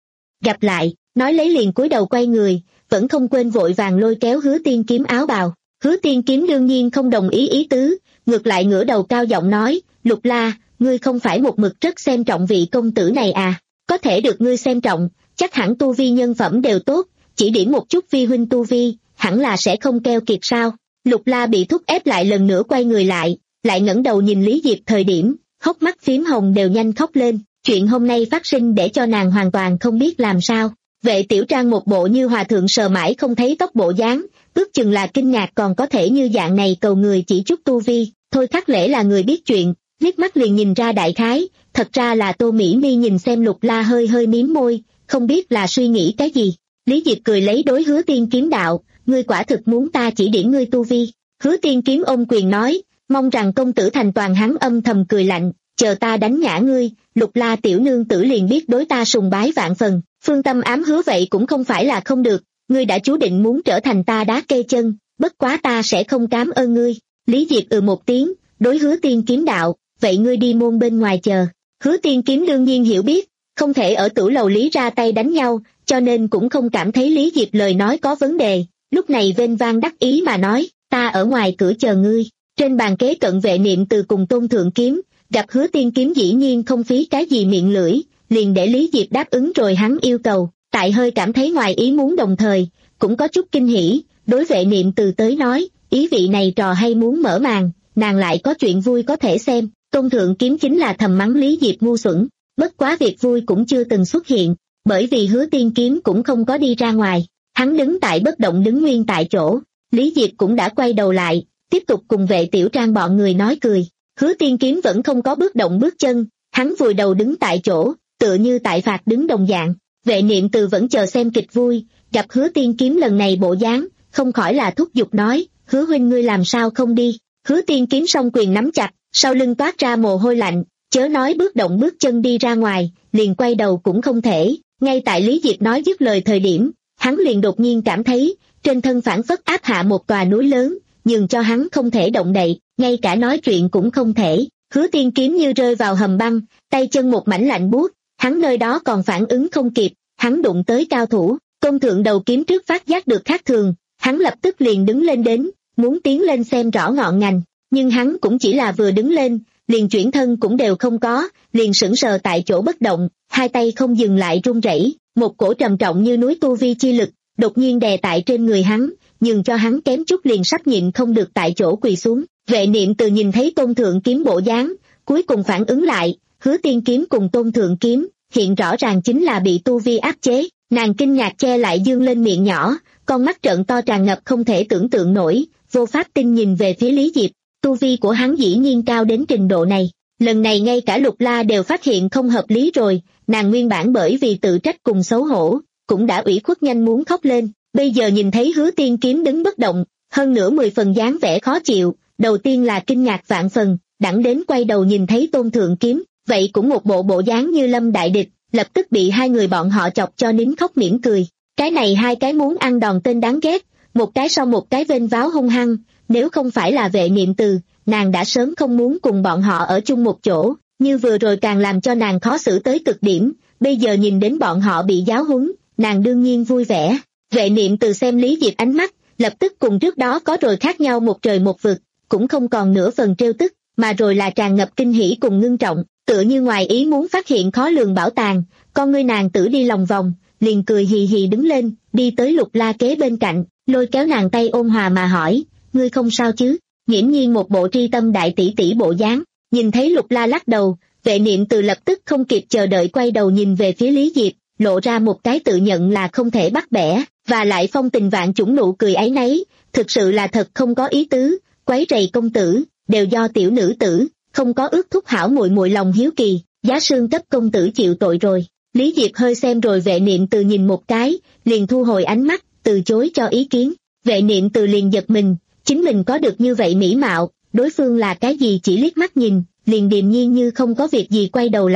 Gặp lại, nói lấy liền cúi đầu quay người, vẫn không quên vội vàng lôi kéo Hứa Tiên Kiếm áo bào. Hứa Tiên Kiếm đương nhiên không đồng ý ý tứ, ngược lại ngửa đầu cao giọng nói, Lục La, ngươi không phải một mực rất xem trọng vị công tử này à, có thể được ngươi xem trọng, chắc hẳn tu vi nhân phẩm đều tốt, chỉ điểm một chút vi huynh tu vi, hẳn là sẽ không keo kiệt sao. Lục La bị thúc ép lại lần nữa quay người lại, lại ngẩng đầu nhìn Lý Diệp thời điểm, hốc mắt phím hồng đều nhanh khóc lên, chuyện hôm nay phát sinh để cho nàng hoàn toàn không biết làm sao. Vệ Tiểu Trang một bộ như hòa thượng sờ mãi không thấy tóc bộ dáng, ước chừng là kinh ngạc còn có thể như dạng này cầu người chỉ chút tu vi, thôi Khắc Lễ là người biết chuyện, liếc mắt liền nhìn ra đại khái, thật ra là Tô Mỹ Mi nhìn xem Lục La hơi hơi mím môi, không biết là suy nghĩ cái gì. Lý Diệp cười lấy đối Hứa Tiên Kiếm đạo, ngươi quả thực muốn ta chỉ điểm ngươi tu vi. Hứa Tiên Kiếm ôm quyền nói, mong rằng công tử thành toàn. Hắn âm thầm cười lạnh, chờ ta đánh ngã ngươi, Lục La tiểu nương tử liền biết đối ta sùng bái vạn phần. Phương tâm ám hứa vậy cũng không phải là không được, ngươi đã chú định muốn trở thành ta đá kê chân, bất quá ta sẽ không cám ơn ngươi. Lý Diệp ừ một tiếng, đối Hứa Tiên Kiếm đạo, vậy ngươi đi môn bên ngoài chờ. Hứa Tiên Kiếm đương nhiên hiểu biết, không thể ở tửu lầu Lý ra tay đánh nhau, cho nên cũng không cảm thấy Lý Diệp lời nói có vấn đề, lúc này vênh vang đắc ý mà nói, ta ở ngoài cửa chờ ngươi. Trên bàn kế cận Vệ Niệm Từ cùng Tôn Thượng Kiếm, gặp Hứa Tiên Kiếm dĩ nhiên không phí cái gì miệng lưỡi, liền để Lý Diệp đáp ứng rồi hắn yêu cầu, tại hơi cảm thấy ngoài ý muốn đồng thời, cũng có chút kinh hỉ, đối Vệ Niệm Từ tới nói, ý vị này trò hay muốn mở màn, nàng lại có chuyện vui có thể xem. Tôn Thượng Kiếm chính là thầm mắng Lý Diệp ngu xuẩn, bất quá việc vui cũng chưa từng xuất hiện, bởi vì Hứa Tiên Kiếm cũng không có đi ra ngoài, hắn đứng tại bất động đứng nguyên tại chỗ. Lý Diệp cũng đã quay đầu lại, tiếp tục cùng Vệ Tiểu Trang bọn người nói cười. Hứa Tiên Kiếm vẫn không có bước động bước chân, hắn vùi đầu đứng tại chỗ, tựa như tại phạt đứng đồng dạng. Vệ Niệm Từ vẫn chờ xem kịch vui, gặp Hứa Tiên Kiếm lần này bộ dáng, không khỏi là thúc giục nói, Hứa huynh ngươi làm sao không đi. Hứa Tiên Kiếm song quyền nắm chặt, sau lưng toát ra mồ hôi lạnh, chớ nói bước động bước chân đi ra ngoài, liền quay đầu cũng không thể. Ngay tại Lý Diệp nói dứt lời thời điểm, hắn liền đột nhiên cảm thấy, trên thân phảng phất áp hạ một tòa núi lớn, nhường cho hắn không thể động đậy, ngay cả nói chuyện cũng không thể. Hứa Tiên Kiếm như rơi vào hầm băng, tay chân một mảnh lạnh buốt, hắn nơi đó còn phản ứng không kịp, hắn đụng tới cao thủ. Công Thượng Đầu Kiếm trước phát giác được khác thường, hắn lập tức liền đứng lên đến, muốn tiến lên xem rõ ngọn ngành, nhưng hắn cũng chỉ là vừa đứng lên, liền chuyển thân cũng đều không có, liền sững sờ tại chỗ bất động, hai tay không dừng lại run rẩy, một cổ trầm trọng như núi tu vi chi lực, đột nhiên đè tại trên người hắn, nhường cho hắn kém chút liền sắp nhịn không được tại chỗ quỳ xuống. Vệ Niệm Từ nhìn thấy Tôn Thượng Kiếm bộ dáng, cuối cùng phản ứng lại, Hứa Tiên Kiếm cùng Tôn Thượng Kiếm, hiện rõ ràng chính là bị tu vi áp chế, nàng kinh ngạc che lại dương lên miệng nhỏ, con mắt trợn to tràn ngập không thể tưởng tượng nổi, vô pháp tin nhìn về phía Lý Diệp. Tu vi của hắn dĩ nhiên cao đến trình độ này, lần này ngay cả Lục La đều phát hiện không hợp lý rồi, nàng nguyên bản bởi vì tự trách cùng xấu hổ, cũng đã ủy khuất nhanh muốn khóc lên, bây giờ nhìn thấy Hứa Tiên Kiếm đứng bất động, hơn nữa mười phần dáng vẻ khó chịu, đầu tiên là kinh ngạc vạn phần, đẳng đến quay đầu nhìn thấy Tôn Thượng Kiếm, vậy cũng một bộ bộ dáng như lâm đại địch, lập tức bị hai người bọn họ chọc cho nín khóc mỉm cười. Cái này hai cái muốn ăn đòn tên đáng ghét, một cái sau một cái vênh váo hung hăng, nếu không phải là Vệ Niệm Từ, nàng đã sớm không muốn cùng bọn họ ở chung một chỗ, như vừa rồi càng làm cho nàng khó xử tới cực điểm, bây giờ nhìn đến bọn họ bị giáo huấn, nàng đương nhiên vui vẻ. Vệ Niệm Từ xem Lý Diệp ánh mắt, lập tức cùng trước đó có rồi khác nhau một trời một vực, cũng không còn nửa phần trêu tức, mà rồi là tràn ngập kinh hỉ cùng ngưng trọng, tựa như ngoài ý muốn phát hiện khó lường bảo tàng, con ngươi nàng tử đi lòng vòng, liền cười hì hì đứng lên, đi tới Lục La kế bên cạnh, lôi kéo nàng tay ôn hòa mà hỏi, ngươi không sao chứ? Nghiễm nhiên một bộ tri tâm đại tỷ tỷ bộ dáng, nhìn thấy Lục La lắc đầu, Vệ Niệm Từ lập tức không kịp chờ đợi quay đầu nhìn về phía Lý Diệp, lộ ra một cái tự nhận là không thể bắt bẻ, và lại phong tình vạn chủng nụ cười ấy nấy, thực sự là thật không có ý tứ, quấy rầy công tử, đều do tiểu nữ tử, không có ước thúc hảo muội muội lòng hiếu kỳ, giá xương cấp công tử chịu tội rồi. Lý Diệp hơi xem rồi Vệ Niệm Từ nhìn một cái, liền thu hồi ánh mắt, từ chối cho ý kiến. Vệ Niệm Từ liền giật mình, chính mình có được như vậy mỹ mạo, đối phương là cái gì chỉ liếc mắt nhìn, liền điềm nhiên như không có việc gì quay đầu lại,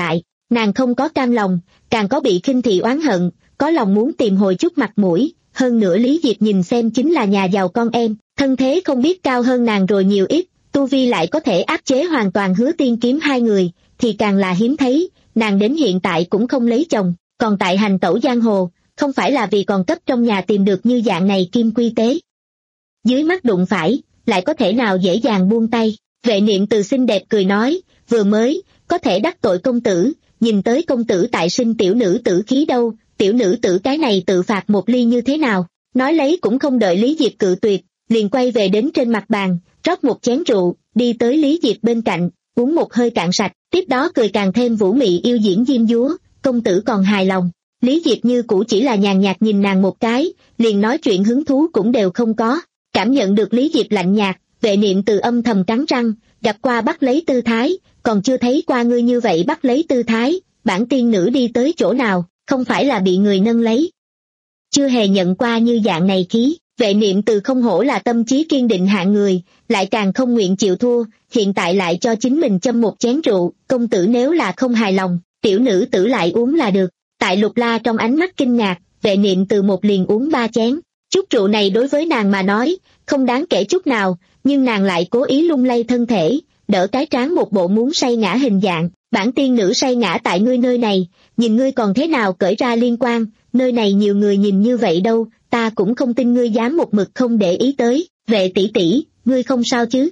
Nàng không có cam lòng, càng có bị khinh thị oán hận, có lòng muốn tìm hồi chút mặt mũi, hơn nữa Lý Diệp nhìn xem chính là nhà giàu con em, thân thế không biết cao hơn nàng rồi nhiều ít, tu vi lại có thể áp chế hoàn toàn Hứa Tiên Kiếm hai người, thì càng là hiếm thấy, nàng đến hiện tại cũng không lấy chồng, còn tại hành tẩu giang hồ, không phải là vì còn cấp trong nhà tìm được như dạng này kim quy tế. Dưới mắt đụng phải, lại có thể nào dễ dàng buông tay, Vệ Niệm Từ xinh đẹp cười nói, vừa mới, có thể đắc tội công tử, nhìn tới công tử tại sinh tiểu nữ tử khí đâu, tiểu nữ tử cái này tự phạt một ly như thế nào, nói lấy cũng không đợi Lý Diệp cự tuyệt, liền quay về đến trên mặt bàn, rót một chén rượu, đi tới Lý Diệp bên cạnh, uống một hơi cạn sạch, tiếp đó cười càng thêm vũ mị yêu diễn diêm dúa, công tử còn hài lòng. Lý Diệp như cũ chỉ là nhàn nhạt nhìn nàng một cái, liền nói chuyện hứng thú cũng đều không có, cảm nhận được Lý Diệp lạnh nhạt, Vệ Niệm Từ âm thầm cắn răng, gặp qua bắt lấy tư thái, còn chưa thấy qua ngươi như vậy bắt lấy tư thái, bản tiên nữ đi tới chỗ nào, không phải là bị người nâng lấy. Chưa hề nhận qua như dạng này khí, Vệ Niệm Từ không hổ là tâm trí kiên định hạng người, lại càng không nguyện chịu thua, hiện tại lại cho chính mình châm một chén rượu, công tử nếu là không hài lòng, tiểu nữ tử lại uống là được. Tại Lục La trong ánh mắt kinh ngạc, Vệ Niệm Từ một liền uống ba chén, chút rượu này đối với nàng mà nói, không đáng kể chút nào, nhưng nàng lại cố ý lung lay thân thể, đỡ cái trán một bộ muốn say ngã hình dạng, bản tiên nữ say ngã tại ngươi nơi này, nhìn ngươi còn thế nào cởi ra liên quan, nơi này nhiều người nhìn như vậy đâu, ta cũng không tin ngươi dám một mực không để ý tới, Vệ tỷ tỷ, ngươi không sao chứ?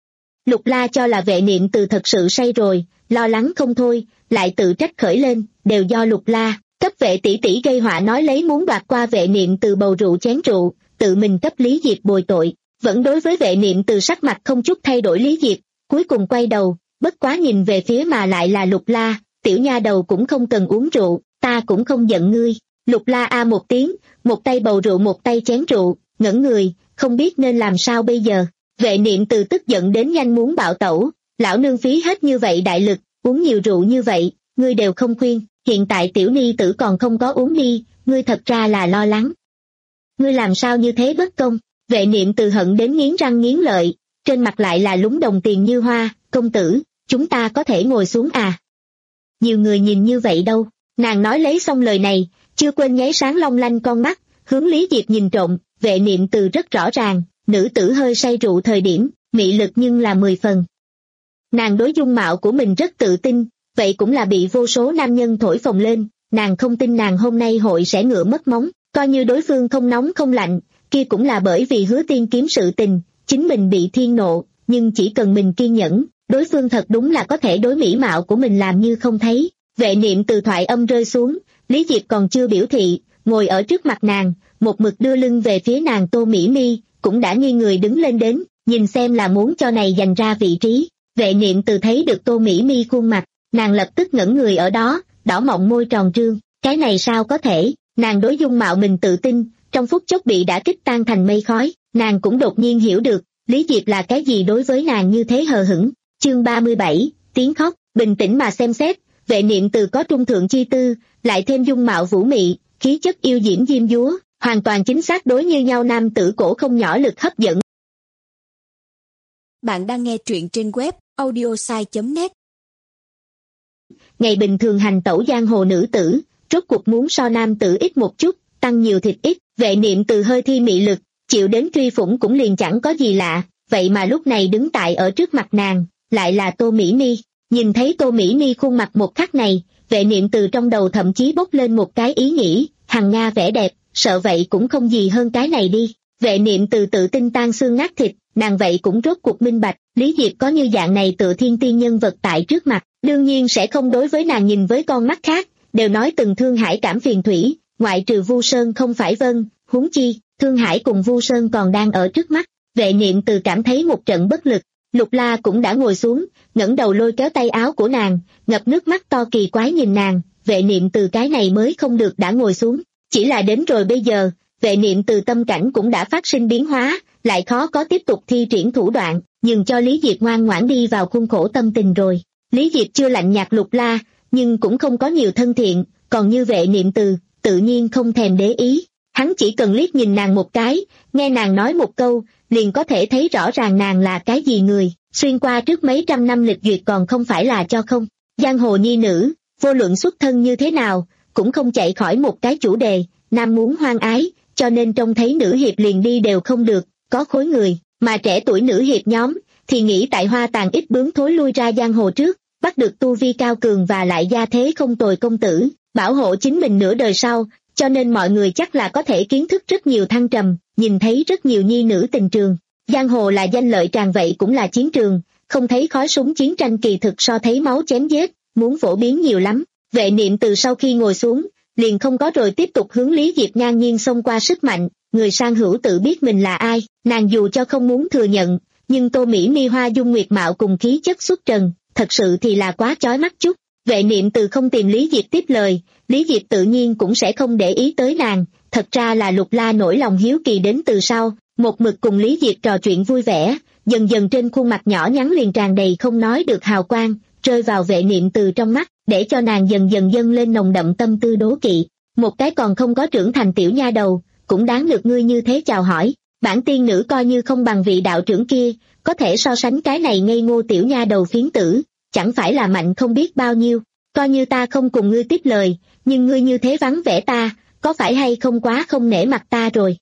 Lục La cho là Vệ Niệm Từ thật sự say rồi, lo lắng không thôi, lại tự trách khởi lên, đều do Lục La, cấp Vệ tỷ tỷ gây họa nói lấy muốn đoạt qua Vệ Niệm Từ bầu rượu chén rượu, tự mình cấp Lý Diệp bồi tội, vẫn đối với Vệ Niệm Từ sắc mặt không chút thay đổi Lý Diệp, cuối cùng quay đầu, bất quá nhìn về phía mà lại là Lục La, tiểu nha đầu cũng không cần uống rượu, ta cũng không giận ngươi. Lục La a một tiếng, một tay bầu rượu một tay chén rượu, ngẩn người, không biết nên làm sao bây giờ. Vệ Niệm Từ tức giận đến nhanh muốn bạo tẩu, lão nương phí hết như vậy đại lực, uống nhiều rượu như vậy, ngươi đều không khuyên, hiện tại tiểu ni tử còn không có uống đi, ngươi thật ra là lo lắng. Ngươi làm sao như thế bất công? Vệ Niệm Từ hận đến nghiến răng nghiến lợi, trên mặt lại là lúng đồng tiền như hoa, công tử, chúng ta có thể ngồi xuống à? Nhiều người nhìn như vậy đâu, nàng nói lấy xong lời này, chưa quên nháy sáng long lanh con mắt, hướng Lý Diệp nhìn trộm, Vệ Niệm Từ rất rõ ràng, nữ tử hơi say rượu thời điểm, mị lực nhưng là mười phần. Nàng đối dung mạo của mình rất tự tin, vậy cũng là bị vô số nam nhân thổi phồng lên, nàng không tin nàng hôm nay hội sẽ ngựa mất móng, coi như đối phương không nóng không lạnh, kia cũng là bởi vì Hứa Tiên Kiếm sự tình, chính mình bị thiên nộ, nhưng chỉ cần mình kiên nhẫn, đối phương thật đúng là có thể đối mỹ mạo của mình làm như không thấy. Vệ Niệm Từ thoại âm rơi xuống, Lý Diệp còn chưa biểu thị, ngồi ở trước mặt nàng, một mực đưa lưng về phía nàng Tô Mỹ Mi, cũng đã nghi người đứng lên đến, nhìn xem là muốn cho này giành ra vị trí. Vệ Niệm Từ thấy được Tô Mỹ Mi khuôn mặt, nàng lập tức ngẩn người ở đó, đỏ mọng môi tròn trương, cái này sao có thể, nàng đối dung mạo mình tự tin, trong phút chốc bị đã kích tan thành mây khói, nàng cũng đột nhiên hiểu được, Lý Diệp là cái gì đối với nàng như thế hờ hững. Chương ba mươi bảy, tiếng khóc, bình tĩnh mà xem xét, Vệ Niệm Từ có trung thượng chi tư, lại thêm dung mạo vũ mị, khí chất yêu diễm diêm dúa, hoàn toàn chính xác đối như nhau nam tử cổ không nhỏ lực hấp dẫn. Bạn đang nghe truyện trên web audiosai chấm net. Ngày bình thường hành tẩu giang hồ nữ tử, rốt cuộc muốn so nam tử ít một chút, tăng nhiều thịt ít, Vệ Niệm Từ hơi thi mị lực, chịu đến truy phủng cũng liền chẳng có gì lạ, vậy mà lúc này đứng tại ở trước mặt nàng, lại là Tô Mỹ Mi. Nhìn thấy Tô Mỹ Mi khuôn mặt một khắc này, Vệ Niệm Từ trong đầu thậm chí bốc lên một cái ý nghĩ, hằng Nga vẻ đẹp, sợ vậy cũng không gì hơn cái này đi. Vệ Niệm Từ tự tin tan xương nát thịt, nàng vậy cũng rốt cuộc minh bạch, Lý Diệp có như dạng này tựa thiên tiên nhân vật tại trước mặt, đương nhiên sẽ không đối với nàng nhìn với con mắt khác, đều nói từng Thương Hải cảm phiền thủy, ngoại trừ Vu Sơn không phải vân, huống chi, Thương Hải cùng Vu Sơn còn đang ở trước mắt. Vệ Niệm Từ cảm thấy một trận bất lực, Lục La cũng đã ngồi xuống, ngẩng đầu lôi kéo tay áo của nàng, ngập nước mắt to kỳ quái nhìn nàng, Vệ Niệm Từ cái này mới không được đã ngồi xuống, chỉ là đến rồi bây giờ, Vệ Niệm Từ tâm cảnh cũng đã phát sinh biến hóa, lại khó có tiếp tục thi triển thủ đoạn, nhường cho Lý Diệp ngoan ngoãn đi vào khuôn khổ tâm tình rồi. Lý Diệp chưa lạnh nhạt Lục La, nhưng cũng không có nhiều thân thiện, còn như Vệ Niệm Từ, tự nhiên không thèm để ý, hắn chỉ cần liếc nhìn nàng một cái, nghe nàng nói một câu, liền có thể thấy rõ ràng nàng là cái gì người, xuyên qua trước mấy trăm năm lịch duyệt còn không phải là cho không. Giang hồ nhi nữ, vô luận xuất thân như thế nào, cũng không chạy khỏi một cái chủ đề, nam muốn hoang ái, cho nên trông thấy nữ hiệp liền đi đều không được, có khối người, mà trẻ tuổi nữ hiệp nhóm, thì nghĩ tại hoa tàn ít bướm thối lui ra giang hồ trước, bắt được tu vi cao cường và lại gia thế không tồi công tử, bảo hộ chính mình nửa đời sau, cho nên mọi người chắc là có thể kiến thức rất nhiều thăng trầm, nhìn thấy rất nhiều nhi nữ tình trường. Giang hồ là danh lợi tràn vậy cũng là chiến trường, không thấy khói súng chiến tranh kỳ thực so thấy máu chém giết, muốn phổ biến nhiều lắm. Vệ Niệm từ sau khi ngồi xuống, liền không có rồi tiếp tục hướng Lý Diệp ngang nhiên xông qua sức mạnh, người sang hữu tự biết mình là ai, nàng dù cho không muốn thừa nhận, nhưng Tô Mỹ Mi hoa dung nguyệt mạo cùng khí chất xuất trần, thật sự thì là quá chói mắt chút. Vệ Niệm từ không tìm Lý Diệp tiếp lời, Lý Diệp tự nhiên cũng sẽ không để ý tới nàng, thật ra là Lục La nổi lòng hiếu kỳ đến từ sau, một mực cùng Lý Diệp trò chuyện vui vẻ, dần dần trên khuôn mặt nhỏ nhắn liền tràn đầy không nói được hào quang, rơi vào Vệ Niệm từ trong mắt, để cho nàng dần dần dâng lên nồng đậm tâm tư đố kỵ. Một cái còn không có trưởng thành tiểu nha đầu, cũng đáng được ngươi như thế chào hỏi, bản tiên nữ coi như không bằng vị đạo trưởng kia, có thể so sánh cái này ngây ngô tiểu nha đầu phiến tử, chẳng phải là mạnh không biết bao nhiêu, coi như ta không cùng ngươi tiếp lời, nhưng ngươi như thế vắng vẻ ta, có phải hay không quá không nể mặt ta rồi.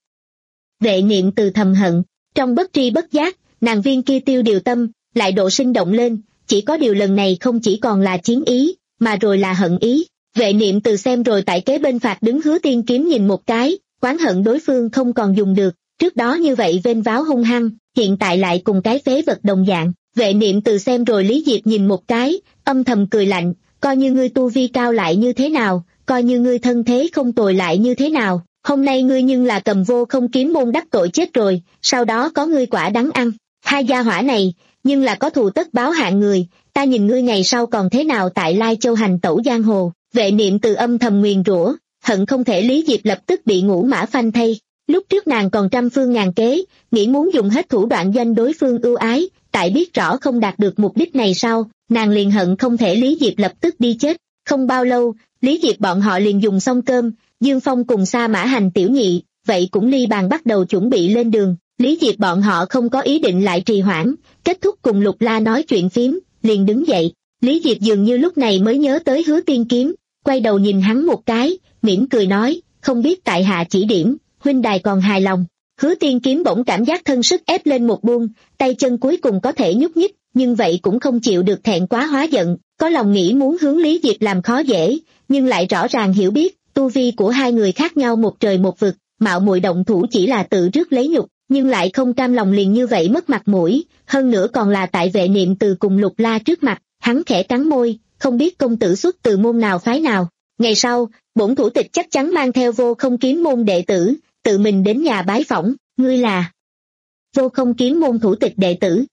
Vệ Niệm từ thầm hận, trong bất tri bất giác, nàng viên kia tiêu điều tâm, lại độ sinh động lên, chỉ có điều lần này không chỉ còn là chiến ý, mà rồi là hận ý. Vệ Niệm từ xem rồi tại kế bên phạt đứng Hứa Tiên Kiếm nhìn một cái, oán hận đối phương không còn dùng được, trước đó như vậy vênh váo hung hăng, hiện tại lại cùng cái phế vật đồng dạng. Vệ Niệm từ xem rồi Lý Diệp nhìn một cái, âm thầm cười lạnh, coi như ngươi tu vi cao lại như thế nào, coi như ngươi thân thế không tồi lại như thế nào, hôm nay ngươi nhưng là cầm Vô Không Kiếm môn đắc tội chết rồi, sau đó có ngươi quả đắng ăn. Hai gia hỏa này, nhưng là có thù tất báo hạng người, ta nhìn ngươi ngày sau còn thế nào tại Lai Châu hành tẩu giang hồ. Vệ Niệm từ âm thầm nguyền rủa, hận không thể Lý Diệp lập tức bị ngũ mã phanh thay. Lúc trước nàng còn trăm phương ngàn kế, nghĩ muốn dùng hết thủ đoạn doanh đối phương ưu ái, tại biết rõ không đạt được mục đích này sau, nàng liền hận không thể Lý Diệp lập tức đi chết. Không bao lâu, Lý Diệp bọn họ liền dùng xong cơm, Dương Phong cùng Sa Mã Hành tiểu nhị, vậy cũng ly bàn bắt đầu chuẩn bị lên đường. Lý Diệp bọn họ không có ý định lại trì hoãn, kết thúc cùng Lục La nói chuyện phím, liền đứng dậy. Lý Diệp dường như lúc này mới nhớ tới Hứa Tiên Kiếm, quay đầu nhìn hắn một cái, mỉm cười nói, không biết tại hạ chỉ điểm, huynh đài còn hài lòng. Hứa Tiên Kiếm bỗng cảm giác thân sức ép lên một buông, tay chân cuối cùng có thể nhúc nhích, nhưng vậy cũng không chịu được thẹn quá hóa giận, có lòng nghĩ muốn hướng Lý Diệp làm khó dễ, nhưng lại rõ ràng hiểu biết, tu vi của hai người khác nhau một trời một vực, mạo muội động thủ chỉ là tự rước lấy nhục, nhưng lại không cam lòng liền như vậy mất mặt mũi, hơn nữa còn là tại Vệ Niệm từ cùng Lục La trước mặt. Hắn khẽ cắn môi, không biết công tử xuất từ môn nào phái nào. Ngày sau, bổn thủ tịch chắc chắn mang theo Vô Không Kiếm môn đệ tử, tự mình đến nhà bái phỏng. Ngươi là Vô Không Kiếm môn thủ tịch đệ tử.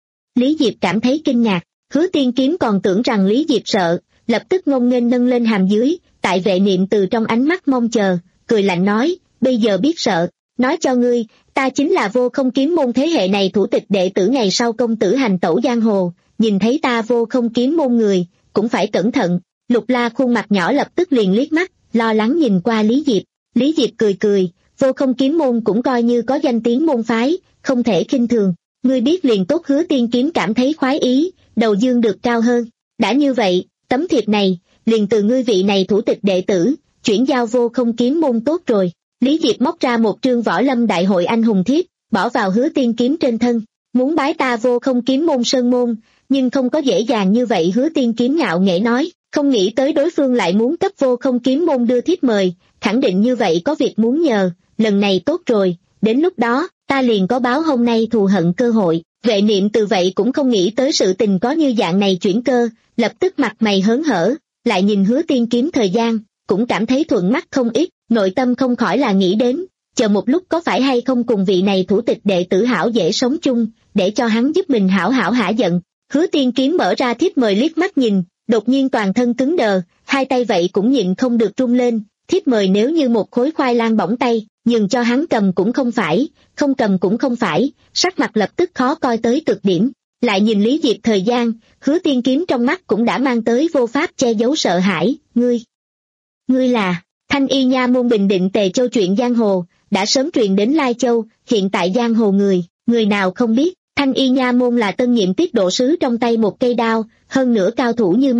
Lý Diệp cảm thấy kinh ngạc, Hứa Tiên Kiếm còn tưởng rằng Lý Diệp sợ, lập tức ngông nghênh nâng lên hàm dưới, tại Vệ Niệm từ trong ánh mắt mong chờ, cười lạnh nói, bây giờ biết sợ, nói cho ngươi, ta chính là Vô Không Kiếm môn thế hệ này thủ tịch đệ tử ngày sau công tử hành tẩu giang hồ. Nhìn thấy ta Vô Không Kiếm môn người, cũng phải cẩn thận. Lục La khuôn mặt nhỏ lập tức liền liếc mắt, lo lắng nhìn qua Lý Diệp. Lý Diệp cười cười, Vô Không Kiếm môn cũng coi như có danh tiếng môn phái, không thể khinh thường. Ngươi biết liền tốt. Hứa Tiên Kiếm cảm thấy khoái ý, đầu dương được cao hơn. Đã như vậy, tấm thiệp này, liền từ ngươi vị này thủ tịch đệ tử, chuyển giao Vô Không Kiếm môn tốt rồi. Lý Diệp móc ra một trương võ lâm đại hội anh hùng thiếp, bỏ vào Hứa Tiên Kiếm trên thân. Muốn bái ta Vô Không Kiếm môn sơn môn, nhưng không có dễ dàng như vậy. Hứa Tiên Kiếm ngạo nghễ nói, không nghĩ tới đối phương lại muốn cấp Vô Không Kiếm môn đưa thiếp mời, khẳng định như vậy có việc muốn nhờ, lần này tốt rồi, đến lúc đó, ta liền có báo hôm nay thù hận cơ hội. Vệ Niệm từ vậy cũng không nghĩ tới sự tình có như dạng này chuyển cơ, lập tức mặt mày hớn hở, lại nhìn Hứa Tiên Kiếm thời gian, cũng cảm thấy thuận mắt không ít, nội tâm không khỏi là nghĩ đến, chờ một lúc có phải hay không cùng vị này thủ tịch đệ tử hảo dễ sống chung, để cho hắn giúp mình hảo hảo hả giận. Hứa Tiên Kiếm mở ra thiếp mời liếc mắt nhìn, đột nhiên toàn thân cứng đờ, hai tay vậy cũng nhịn không được rung lên, thiếp mời nếu như một khối khoai lang bỏng tay, nhưng cho hắn cầm cũng không phải, không cầm cũng không phải, sắc mặt lập tức khó coi tới cực điểm. Lại nhìn Lý Diệp thời gian, Hứa Tiên Kiếm trong mắt cũng đã mang tới vô pháp che giấu sợ hãi. Ngươi, ngươi là Thanh Y Nha môn Bình Định Tề Châu chuyện giang hồ, đã sớm truyền đến Lai Châu, hiện tại giang hồ người, người nào không biết, Thanh Y Nha môn là tân nhiệm tiết độ sứ trong tay một cây đao, hơn nữa cao thủ như mây.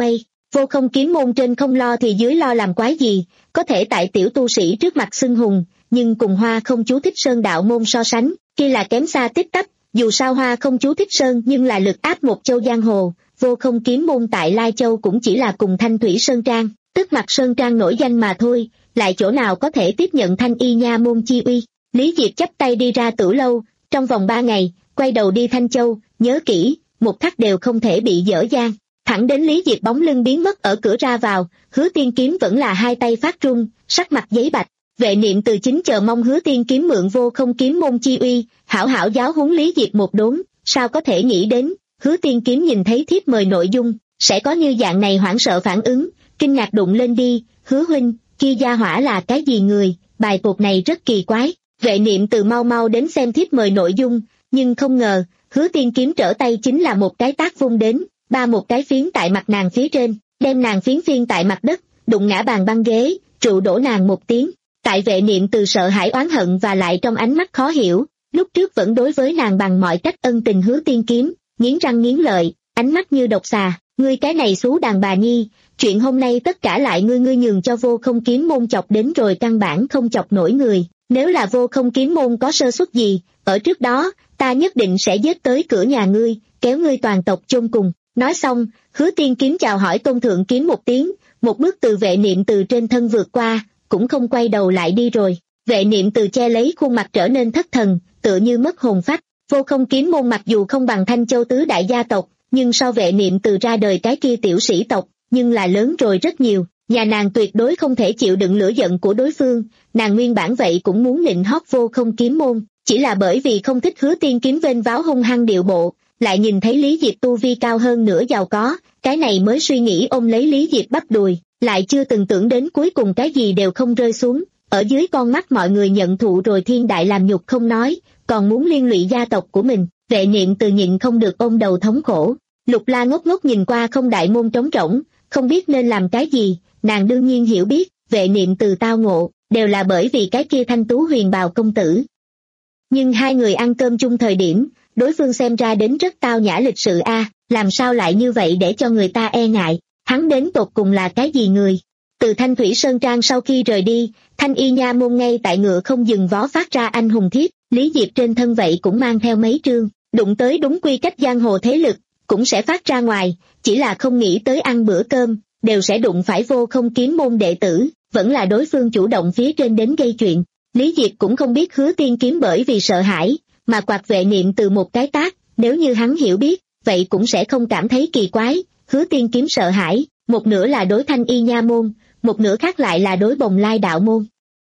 Vô Không kiếm môn trên không lo thì dưới lo làm quái gì, có thể tại tiểu tu sĩ trước mặt xưng hùng, nhưng cùng Hoa Không chú Thích Sơn đạo môn so sánh, kia là kém xa tích tắp. Dù sao Hoa Không chú Thích Sơn nhưng là lực áp một châu giang hồ, Vô Không kiếm môn tại Lai Châu cũng chỉ là cùng Thanh Thủy Sơn Trang, tức mặt Sơn Trang nổi danh mà thôi, lại chỗ nào có thể tiếp nhận Thanh Y Nha môn chi uy. Lý Diệp chắp tay đi ra Tử lâu, trong vòng ba ngày, quay đầu đi Thanh Châu, nhớ kỹ, một khắc đều không thể bị dở dang. Thẳng đến Lý Diệp bóng lưng biến mất ở cửa ra vào, Hứa Tiên Kiếm vẫn là hai tay phát run, sắc mặt giấy bạch. Vệ Niệm Từ chính chờ mong Hứa Tiên Kiếm mượn Vô Không kiếm môn chi uy, hảo hảo giáo huấn Lý Diệp một đốn, sao có thể nghĩ đến, Hứa Tiên Kiếm nhìn thấy thiếp mời nội dung, sẽ có như dạng này hoảng sợ phản ứng, kinh ngạc đụng lên đi, Hứa huynh, kia gia hỏa là cái gì người, bài bột này rất kỳ quái. Vệ Niệm Từ mau mau đến xem thiếp mời nội dung, nhưng không ngờ, Hứa Tiên Kiếm trở tay chính là một cái tác vung đến, ba một cái phiến tại mặt nàng phía trên, đem nàng phiến phiên tại mặt đất, đụng ngã bàn băng ghế, trụ đổ nàng một tiếng. Tại Vệ Niệm Từ sợ hãi oán hận và lại trong ánh mắt khó hiểu, lúc trước vẫn đối với nàng bằng mọi cách ân tình Hứa Tiên Kiếm, nghiến răng nghiến lợi, ánh mắt như độc xà, ngươi cái này xú đàn bà nhi, chuyện hôm nay tất cả lại ngươi ngươi nhường cho Vô Không kiếm môn chọc đến rồi căn bản không chọc nổi người, nếu là Vô Không kiếm môn có sơ suất gì, ở trước đó, ta nhất định sẽ giết tới cửa nhà ngươi, kéo ngươi toàn tộc chôn cùng. Nói xong, Hứa Tiên Kiếm chào hỏi Tôn Thượng Kiếm một tiếng, một bước từ Vệ Niệm Từ trên thân vượt qua, cũng không quay đầu lại đi rồi. Vệ Niệm Từ che lấy khuôn mặt trở nên thất thần, tựa như mất hồn phách. Vô Không kiếm môn mặc dù không bằng Thanh Châu tứ đại gia tộc, nhưng so Vệ Niệm Từ ra đời cái kia tiểu sĩ tộc, nhưng là lớn rồi rất nhiều. Nhà nàng tuyệt đối không thể chịu đựng lửa giận của đối phương, nàng nguyên bản vậy cũng muốn nịnh hót Vô Không kiếm môn, chỉ là bởi vì không thích Hứa Tiên Kiếm vênh váo hung hăng điệu bộ, lại nhìn thấy Lý Diệp tu vi cao hơn nữa giàu có, cái này mới suy nghĩ ôm lấy Lý Diệp bắp đùi, lại chưa từng tưởng đến cuối cùng cái gì đều không rơi xuống, ở dưới con mắt mọi người nhận thụ rồi thiên đại làm nhục không nói, còn muốn liên lụy gia tộc của mình. Vệ Niệm Từ nhịn không được ôm đầu thống khổ. Lục La ngốc ngốc nhìn qua không đại môn trống rỗng, không biết nên làm cái gì, nàng đương nhiên hiểu biết, Vệ Niệm Từ tao ngộ, đều là bởi vì cái kia thanh tú huyền bào công tử. Nhưng hai người ăn cơm chung thời điểm, đối phương xem ra đến rất tao nhã lịch sự a, làm sao lại như vậy để cho người ta e ngại, hắn đến tột cùng là cái gì người. Từ Thanh Thủy Sơn Trang sau khi rời đi, Thanh Y Nha môn ngay tại ngựa không dừng vó phát ra anh hùng thiếp, Lý Diệp trên thân vậy cũng mang theo mấy trương, đụng tới đúng quy cách giang hồ thế lực, cũng sẽ phát ra ngoài, chỉ là không nghĩ tới ăn bữa cơm, đều sẽ đụng phải Vô Không kiếm môn đệ tử, vẫn là đối phương chủ động phía trên đến gây chuyện. Lý Diệp cũng không biết Hứa Tiên Kiếm bởi vì sợ hãi, mà quạt Vệ Niệm Từ một cái tát, nếu như hắn hiểu biết, vậy cũng sẽ không cảm thấy kỳ quái. Hứa Tiên Kiếm sợ hãi, một nửa là đối Thanh Y Nha môn, một nửa khác lại là đối Bồng Lai đạo môn.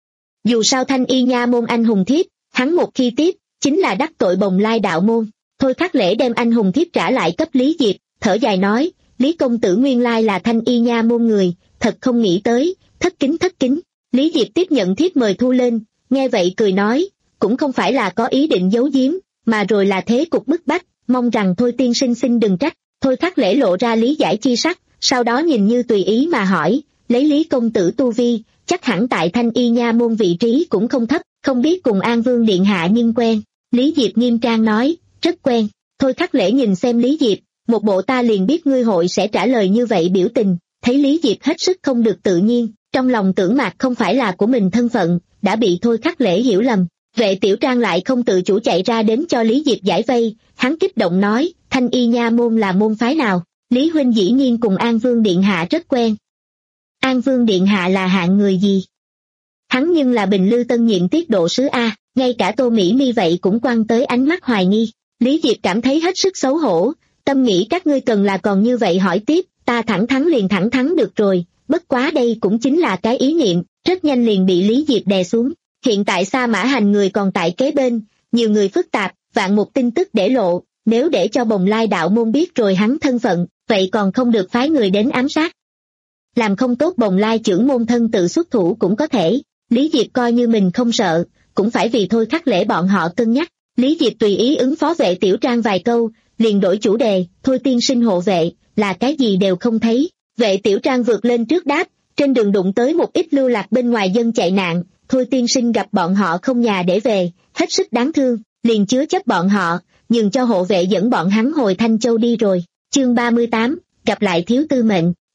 Dù sao Thanh Y Nha môn anh hùng thiếp, hắn một khi tiếp, chính là đắc tội Bồng Lai đạo môn. Thôi Khắc Lễ đem anh hùng thiếp trả lại cấp Lý Diệp, thở dài nói, Lý công tử nguyên lai là Thanh Y Nha môn người, thật không nghĩ tới, thất kính thất kính. Lý Diệp tiếp nhận thiếp mời thu lên, nghe vậy cười nói, cũng không phải là có ý định giấu giếm, mà rồi là thế cục bức bách, mong rằng Thôi tiên sinh xin đừng trách. Thôi Khắc Lễ lộ ra lý giải chi sắc, sau đó nhìn như tùy ý mà hỏi, lấy Lý công tử tu vi, chắc hẳn tại Thanh Y Nha môn vị trí cũng không thấp, không biết cùng An Vương điện hạ nhưng quen. Lý Diệp nghiêm trang nói, rất quen. Thôi Khắc Lễ nhìn xem Lý Diệp, một bộ ta liền biết ngươi hội sẽ trả lời như vậy biểu tình, thấy Lý Diệp hết sức không được tự nhiên, trong lòng tưởng Mạc không phải là của mình thân phận, đã bị Thôi Khắc Lễ hiểu lầm. Vệ Tiểu Trang lại không tự chủ chạy ra đến cho Lý Diệp giải vây, hắn kích động nói, Thanh Y Nha môn là môn phái nào? Lý huynh dĩ nhiên cùng An Vương điện hạ rất quen. An Vương điện hạ là hạng người gì? Hắn nhưng là Bình Lư tân nhiệm tiết độ sứ a, ngay cả Tô Mỹ Mi vậy cũng quăng tới ánh mắt hoài nghi. Lý Diệp cảm thấy hết sức xấu hổ, tâm nghĩ các ngươi cần là còn như vậy hỏi tiếp, ta thẳng thắn liền thẳng thắn được rồi, bất quá đây cũng chính là cái ý niệm, rất nhanh liền bị Lý Diệp đè xuống. Hiện tại Sa Mã Hành người còn tại kế bên, nhiều người phức tạp, vạn một tin tức để lộ, nếu để cho Bồng Lai đạo môn biết rồi hắn thân phận, vậy còn không được phái người đến ám sát. Làm không tốt Bồng Lai trưởng môn thân tự xuất thủ cũng có thể, Lý Diệp coi như mình không sợ, cũng phải vì Thôi Khắc Lễ bọn họ cân nhắc. Lý Diệp tùy ý ứng phó Vệ Tiểu Trang vài câu, liền đổi chủ đề, Thôi tiên sinh hộ vệ, là cái gì đều không thấy. Vệ Tiểu Trang vượt lên trước đáp, trên đường đụng tới một ít lưu lạc bên ngoài dân chạy nạn, Thôi tiên sinh gặp bọn họ không nhà để về, hết sức đáng thương, liền chứa chấp bọn họ, nhường cho hộ vệ dẫn bọn hắn hồi Thanh Châu đi rồi. Chương ba mươi tám, gặp lại thiếu tư mệnh.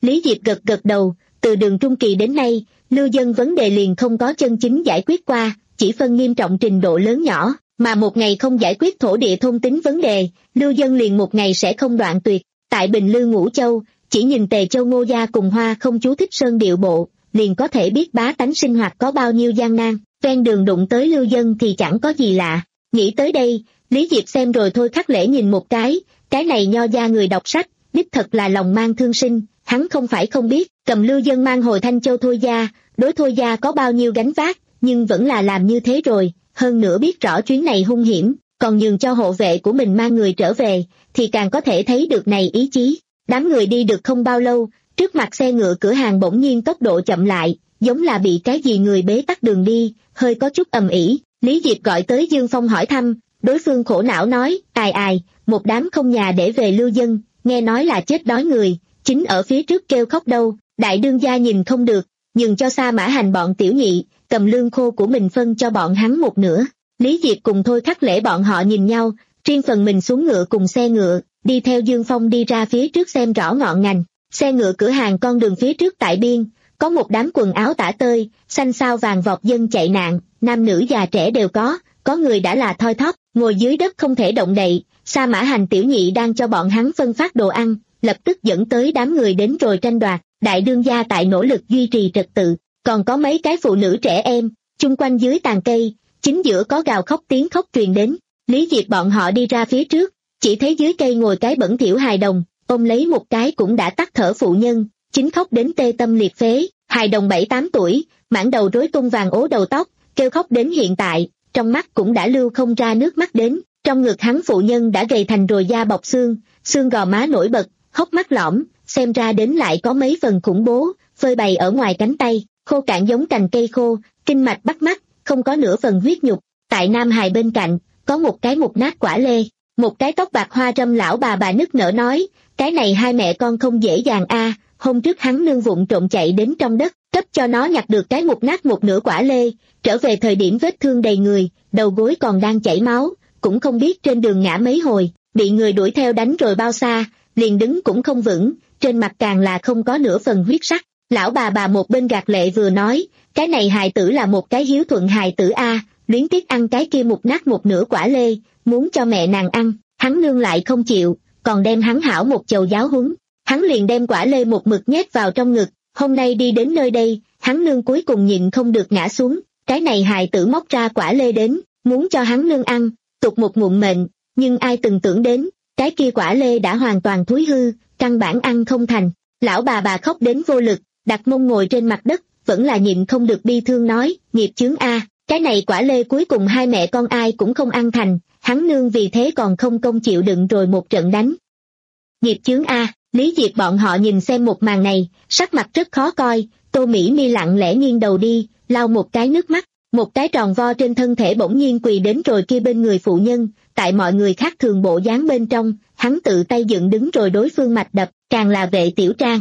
Lý Diệp gật gật đầu, từ đường trung kỳ đến nay, lưu dân vấn đề liền không có chân chính giải quyết qua, chỉ phân nghiêm trọng trình độ lớn nhỏ, mà một ngày không giải quyết thổ địa thôn tính vấn đề, lưu dân liền một ngày sẽ không đoạn tuyệt. Tại Bình Lư Ngũ Châu, chỉ nhìn Tề Châu Ngô gia cùng Hoa không chú thích sơn điệu bộ, liền có thể biết bá tánh sinh hoạt có bao nhiêu gian nan, ven đường đụng tới lưu dân thì chẳng có gì lạ. Nghĩ tới đây, Lý Diệp xem rồi Thôi Khắc Lễ nhìn một cái, cái này nho gia người đọc sách, đích thật là lòng mang thương sinh, hắn không phải không biết, cầm lưu dân mang hồi Thanh Châu Thôi gia, đối Thôi gia có bao nhiêu gánh vác, nhưng vẫn là làm như thế rồi, hơn nữa biết rõ chuyến này hung hiểm, còn nhường cho hộ vệ của mình mang người trở về, thì càng có thể thấy được này ý chí. Đám người đi được không bao lâu, trước mặt xe ngựa cửa hàng bỗng nhiên tốc độ chậm lại, giống là bị cái gì người bế tắc đường đi, hơi có chút ầm ĩ. Lý Diệp gọi tới Dương Phong hỏi thăm, đối phương khổ não nói, ai ai, một đám không nhà để về lưu dân, nghe nói là chết đói người, chính ở phía trước kêu khóc đâu. Đại đương gia nhìn không được, nhường cho Sa Mã Hành bọn tiểu nhị, cầm lương khô của mình phân cho bọn hắn một nửa. Lý Diệp cùng Thôi Khắc Lễ bọn họ nhìn nhau, riêng phần mình xuống ngựa cùng xe ngựa, đi theo Dương Phong đi ra phía trước xem rõ ngọn ngành. Xe ngựa cửa hàng con đường phía trước tại biên, có một đám quần áo tả tơi, xanh xao vàng vọt dân chạy nạn, nam nữ già trẻ đều có, có người đã là thoi thóp, ngồi dưới đất không thể động đậy. Sa Mã Hành tiểu nhị đang cho bọn hắn phân phát đồ ăn, lập tức dẫn tới đám người đến rồi tranh đoạt. Đại đương gia tại nỗ lực duy trì trật tự, còn có mấy cái phụ nữ trẻ em, chung quanh dưới tàn cây, chính giữa có gào khóc tiếng khóc truyền đến. Lý Diệp bọn họ đi ra phía trước, chỉ thấy dưới cây ngồi cái bẩn thỉu hài đồng, ôm lấy một cái cũng đã tắt thở phụ nhân, chính khóc đến tê tâm liệt phế. Hài đồng bảy tám tuổi, mảng đầu rối tung vàng ố đầu tóc, kêu khóc đến hiện tại, trong mắt cũng đã lưu không ra nước mắt đến. Trong ngực hắn phụ nhân đã gầy thành rồi da bọc xương, xương gò má nổi bật, hốc mắt lõm, xem ra đến lại có mấy phần khủng bố, phơi bày ở ngoài cánh tay, khô cạn giống cành cây khô, kinh mạch bắt mắt, không có nửa phần huyết nhục. Tại nam hài bên cạnh, có một cái mục nát quả lê, một cái tóc bạc hoa râm lão bà bà nức nở nói, cái này hai mẹ con không dễ dàng a, hôm trước hắn nương vụng trộm chạy đến trong đất, cấp cho nó nhặt được cái mục nát một nửa quả lê, trở về thời điểm vết thương đầy người, đầu gối còn đang chảy máu, cũng không biết trên đường ngã mấy hồi, bị người đuổi theo đánh rồi bao xa, liền đứng cũng không vững, trên mặt càng là không có nửa phần huyết sắc. Lão bà bà một bên gạt lệ vừa nói, cái này hài tử là một cái hiếu thuận hài tử a, luyến tiếc ăn cái kia mục nát một nửa quả lê, muốn cho mẹ nàng ăn, hắn nương lại không chịu, còn đem hắn hảo một chầu giáo huấn. Hắn liền đem quả lê một mực nhét vào trong ngực, hôm nay đi đến nơi đây, hắn nương cuối cùng nhịn không được ngã xuống, cái này hài tử móc ra quả lê đến, muốn cho hắn nương ăn, tục một ngụm mệnh, nhưng ai từng tưởng đến, cái kia quả lê đã hoàn toàn thúi hư, căn bản ăn không thành. Lão bà bà khóc đến vô lực, đặt mông ngồi trên mặt đất, vẫn là nhịn không được bi thương nói, nghiệp chướng a, cái này quả lê cuối cùng hai mẹ con ai cũng không ăn thành, hắn nương vì thế còn không công chịu đựng rồi một trận đánh. Nghiệp chướng a, Lý Diệp bọn họ nhìn xem một màn này, sắc mặt rất khó coi, Tô Mỹ Mi lặng lẽ nghiêng đầu đi, lau một cái nước mắt, một cái tròn vo trên thân thể bỗng nhiên quỳ đến rồi kia bên người phụ nhân, tại mọi người khác thường bộ dáng bên trong, hắn tự tay dựng đứng rồi đối phương mạch đập, càng là Vệ Tiểu Trang.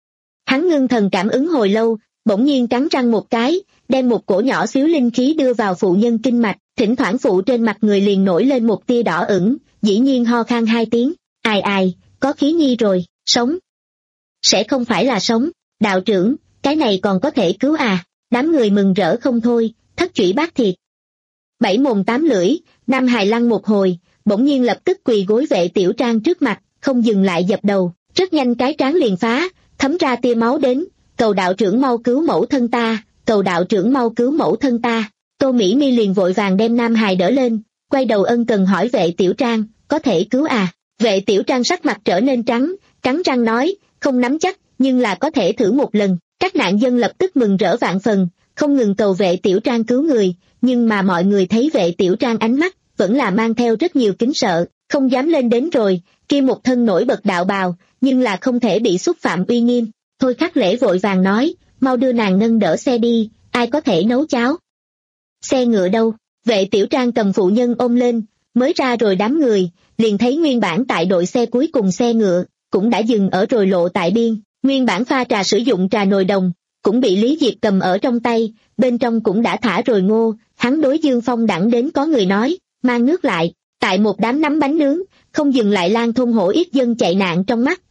Hắn ngưng thần cảm ứng hồi lâu, bỗng nhiên cắn răng một cái, đem một cổ nhỏ xíu linh khí đưa vào phụ nhân kinh mạch, thỉnh thoảng phụ trên mặt người liền nổi lên một tia đỏ ửng, dĩ nhiên ho khan hai tiếng, ai ai, có khí nhi rồi, sống. Sẽ không phải là sống, đạo trưởng, cái này còn có thể cứu à, đám người mừng rỡ không thôi, thất chủy bát thiệt. Bảy mồm tám lưỡi, Nam Hài lăn một hồi, bỗng nhiên lập tức quỳ gối Vệ Tiểu Trang trước mặt, không dừng lại dập đầu, rất nhanh cái trán liền phá, thấm ra tia máu đến, cầu đạo trưởng mau cứu mẫu thân ta, cầu đạo trưởng mau cứu mẫu thân ta. Tô Mỹ Mi liền vội vàng đem Nam Hài đỡ lên, quay đầu ân cần hỏi Vệ Tiểu Trang, có thể cứu à? Vệ Tiểu Trang sắc mặt trở nên trắng, cắn răng nói, không nắm chắc, nhưng là có thể thử một lần. Các nạn dân lập tức mừng rỡ vạn phần, không ngừng cầu Vệ Tiểu Trang cứu người, nhưng mà mọi người thấy Vệ Tiểu Trang ánh mắt, vẫn là mang theo rất nhiều kính sợ, không dám lên đến rồi, kia một thân nổi bật đạo bào, nhưng là không thể bị xúc phạm uy nghiêm. Thôi Khắc Lễ vội vàng nói, mau đưa nàng nâng đỡ xe đi, ai có thể nấu cháo? Xe ngựa đâu? Vệ Tiểu Trang cầm phụ nhân ôm lên, mới ra rồi đám người, liền thấy nguyên bản tại đội xe cuối cùng xe ngựa, cũng đã dừng ở rồi lộ tại biên, nguyên bản pha trà sử dụng trà nồi đồng, cũng bị Lý Diệp cầm ở trong tay, bên trong cũng đã thả rồi ngô, hắn đối Dương Phong đẳng đến có người nói, mang nước lại, tại một đám nắm bánh nướng, không dừng lại lan thôn hổ ít dân chạy nạn trong mắt,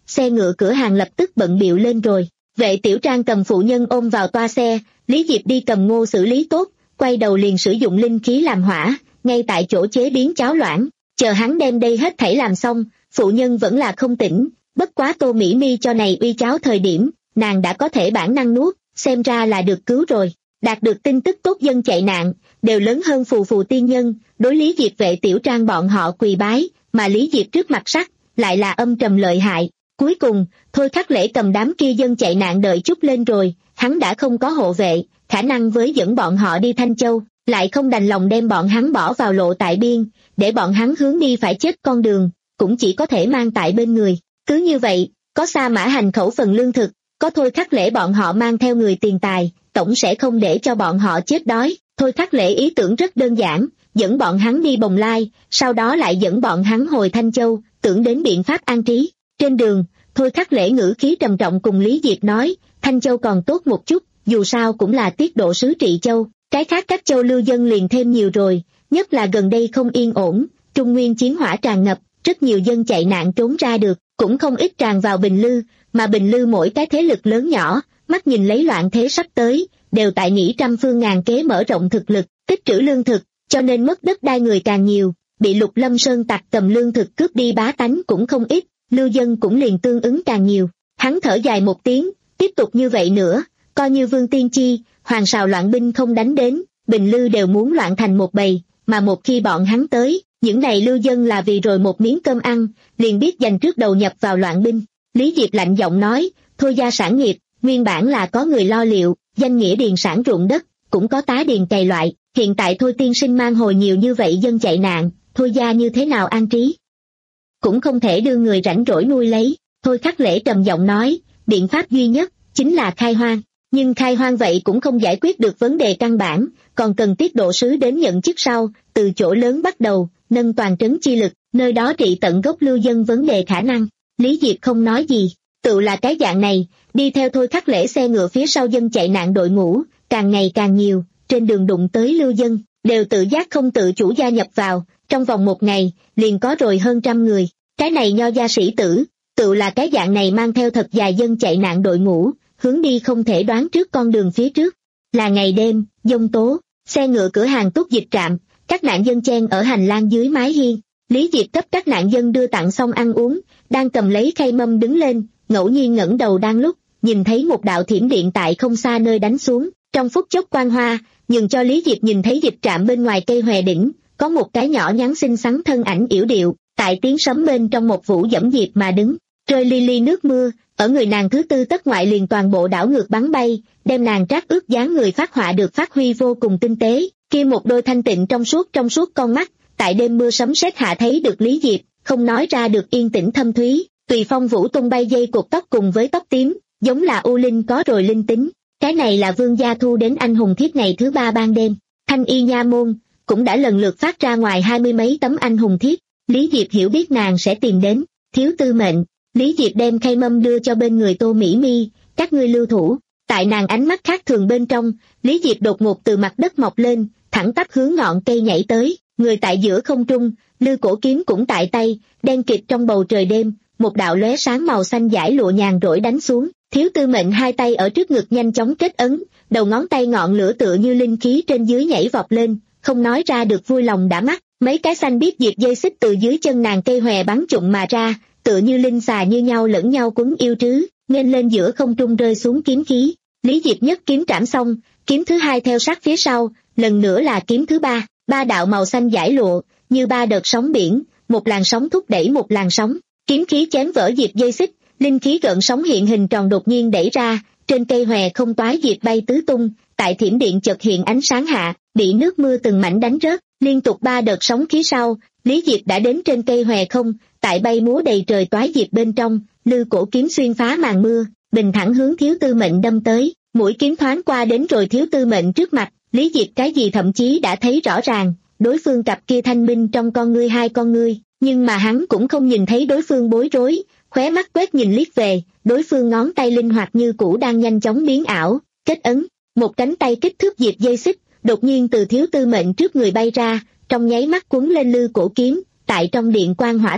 xe ngựa cửa hàng lập tức bận bịu lên rồi. Vệ Tiểu Trang cầm phụ nhân ôm vào toa xe, Lý Diệp đi cầm ngô xử lý tốt, quay đầu liền sử dụng linh khí làm hỏa, ngay tại chỗ chế biến cháo loãng. Chờ hắn đem đây hết thảy làm xong, phụ nhân vẫn là không tỉnh, bất quá Tô Mỹ Mi cho này uy cháo thời điểm, nàng đã có thể bản năng nuốt, xem ra là được cứu rồi. Đạt được tin tức tốt dân chạy nạn, đều lớn hơn phù phù tiên nhân, đối Lý Diệp Vệ Tiểu Trang bọn họ quỳ bái, mà Lý Diệp trước mặt sắc, lại là âm trầm lợi hại. Cuối cùng, Thôi Khắc Lễ cầm đám kia dân chạy nạn đợi chút lên rồi, hắn đã không có hộ vệ, khả năng với dẫn bọn họ đi Thanh Châu, lại không đành lòng đem bọn hắn bỏ vào lộ tại biên, để bọn hắn hướng đi phải chết con đường, cũng chỉ có thể mang tại bên người. Cứ như vậy, có Sa Mã Hành khẩu phần lương thực, có Thôi Khắc Lễ bọn họ mang theo người tiền tài, tổng sẽ không để cho bọn họ chết đói. Thôi Khắc Lễ ý tưởng rất đơn giản, dẫn bọn hắn đi Bồng Lai, sau đó lại dẫn bọn hắn hồi Thanh Châu, tưởng đến biện pháp an trí. Trên đường, Thôi Khắc Lễ ngữ khí trầm trọng cùng Lý Diệp nói, Thanh Châu còn tốt một chút, dù sao cũng là tiết độ sứ trị châu, cái khác các châu lưu dân liền thêm nhiều rồi, nhất là gần đây không yên ổn, Trung Nguyên chiến hỏa tràn ngập, rất nhiều dân chạy nạn trốn ra được, cũng không ít tràn vào Bình Lư, mà Bình Lư mỗi cái thế lực lớn nhỏ, mắt nhìn lấy loạn thế sắp tới, đều tại nghĩ trăm phương ngàn kế mở rộng thực lực, tích trữ lương thực, cho nên mất đất đai người càng nhiều, bị Lục Lâm Sơn tặc cầm lương thực cướp đi bá tánh cũng không ít, lưu dân cũng liền tương ứng càng nhiều. Hắn thở dài một tiếng, tiếp tục như vậy nữa, coi như Vương Tiên Chi, Hoàng Sào loạn binh không đánh đến, Bình Lư đều muốn loạn thành một bầy, mà một khi bọn hắn tới, những này lưu dân là vì rồi một miếng cơm ăn, liền biết dành trước đầu nhập vào loạn binh. Lý Diệp lạnh giọng nói, Thôi gia sản nghiệp, nguyên bản là có người lo liệu, danh nghĩa điền sản ruộng đất, cũng có tá điền cày loại, hiện tại Thôi tiên sinh mang hồi nhiều như vậy dân chạy nạn, Thôi gia như thế nào an trí? Cũng không thể đưa người rảnh rỗi nuôi lấy. Thôi Khắc Lễ trầm giọng nói, biện pháp duy nhất, chính là khai hoang. Nhưng khai hoang vậy cũng không giải quyết được vấn đề căn bản, còn cần tiết độ sứ đến nhận chức sau, từ chỗ lớn bắt đầu, nâng toàn trấn chi lực, nơi đó trị tận gốc lưu dân vấn đề khả năng. Lý Diệp không nói gì, tự là cái dạng này, đi theo Thôi Khắc Lễ xe ngựa phía sau dân chạy nạn đội ngũ, càng ngày càng nhiều, trên đường đụng tới lưu dân, đều tự giác không tự chủ gia nhập vào, trong vòng một ngày, liền có rồi hơn trăm người. Cái này nho gia sĩ tử, tự là cái dạng này mang theo thật dài dân chạy nạn đội ngũ, hướng đi không thể đoán trước con đường phía trước. Là ngày đêm, giông tố, xe ngựa cửa hàng túc dịch trạm, các nạn dân chen ở hành lang dưới mái hiên. Lý Diệp cấp các nạn dân đưa tặng xong ăn uống, đang cầm lấy khay mâm đứng lên, ngẫu nhiên ngẩng đầu đang lúc, nhìn thấy một đạo thiểm điện tại không xa nơi đánh xuống, trong phút chốc quang hoa, nhường cho Lý Diệp nhìn thấy dịch trạm bên ngoài cây hòe đỉnh, có một cái nhỏ nhắn xinh xắn thân ảnh yểu điệu, tại tiếng sấm bên trong một vũ dẫm diệp mà đứng, rơi li li nước mưa, ở người nàng thứ tư tấc ngoại liền toàn bộ đảo ngược bắn bay, đem nàng trác ước dáng người phát họa được phát huy vô cùng tinh tế, kia một đôi thanh tịnh trong suốt trong suốt con mắt, tại đêm mưa sấm sét hạ thấy được Lý Diệp, không nói ra được yên tĩnh thâm thúy, tùy phong vũ tung bay dây cột tóc cùng với tóc tím, giống là u linh có rồi linh tính. Cái này là Vương gia thu đến anh hùng thiếp ngày thứ ba ban đêm, Thanh Y nha môn cũng đã lần lượt phát ra ngoài hai mươi mấy tấm anh hùng thiếp. Lý Diệp hiểu biết nàng sẽ tìm đến, thiếu tư mệnh. Lý Diệp đem khay mâm đưa cho bên người Tô Mỹ Mi, các ngươi lưu thủ. Tại nàng ánh mắt khác thường bên trong, Lý Diệp đột ngột từ mặt đất mọc lên, thẳng tắp hướng ngọn cây nhảy tới, người tại giữa không trung, lư cổ kiếm cũng tại tay, đen kịt trong bầu trời đêm, một đạo lóe sáng màu xanh dải lụa nhàn rỗi đánh xuống. Thiếu tư mệnh hai tay ở trước ngực nhanh chóng kết ấn, đầu ngón tay ngọn lửa tựa như linh khí trên dưới nhảy vọt lên, không nói ra được vui lòng đã mắt. Mấy cái xanh biếc diệp dây xích từ dưới chân nàng cây hòe bắn trụng mà ra, tựa như linh xà như nhau lẫn nhau quấn yêu trứ, nghênh lên giữa không trung rơi xuống kiếm khí. Lý Diệp nhất kiếm trảm xong, kiếm thứ hai theo sát phía sau, lần nữa là kiếm thứ ba, ba đạo màu xanh dải lụa, như ba đợt sóng biển, một làn sóng thúc đẩy một làn sóng, kiếm khí chém vỡ diệp dây xích, linh khí gợn sóng hiện hình tròn đột nhiên đẩy ra, trên cây hòe không toái diệp bay tứ tung, tại thiểm điện chợt hiện ánh sáng hạ, bị nước mưa từng mảnh đánh rớt, liên tục ba đợt sóng khí sau, Lý Diệp đã đến trên cây hòe không, tại bay múa đầy trời toái diệp bên trong, lư cổ kiếm xuyên phá màn mưa, bình thẳng hướng thiếu tư mệnh đâm tới, mũi kiếm thoáng qua đến rồi thiếu tư mệnh trước mặt, Lý Diệp cái gì thậm chí đã thấy rõ ràng, đối phương cặp kia thanh minh trong con ngươi hai con ngươi, nhưng mà hắn cũng không nhìn thấy đối phương bối rối, khóe mắt quét nhìn liếc về, đối phương ngón tay linh hoạt như cũ đang nhanh chóng biến ảo, kết ấn, một cánh tay kích thước diệp dây xích, đột nhiên từ thiếu tư mệnh trước người bay ra, trong nháy mắt quấn lên lư cổ kiếm, tại trong điện quang hỏa thạch,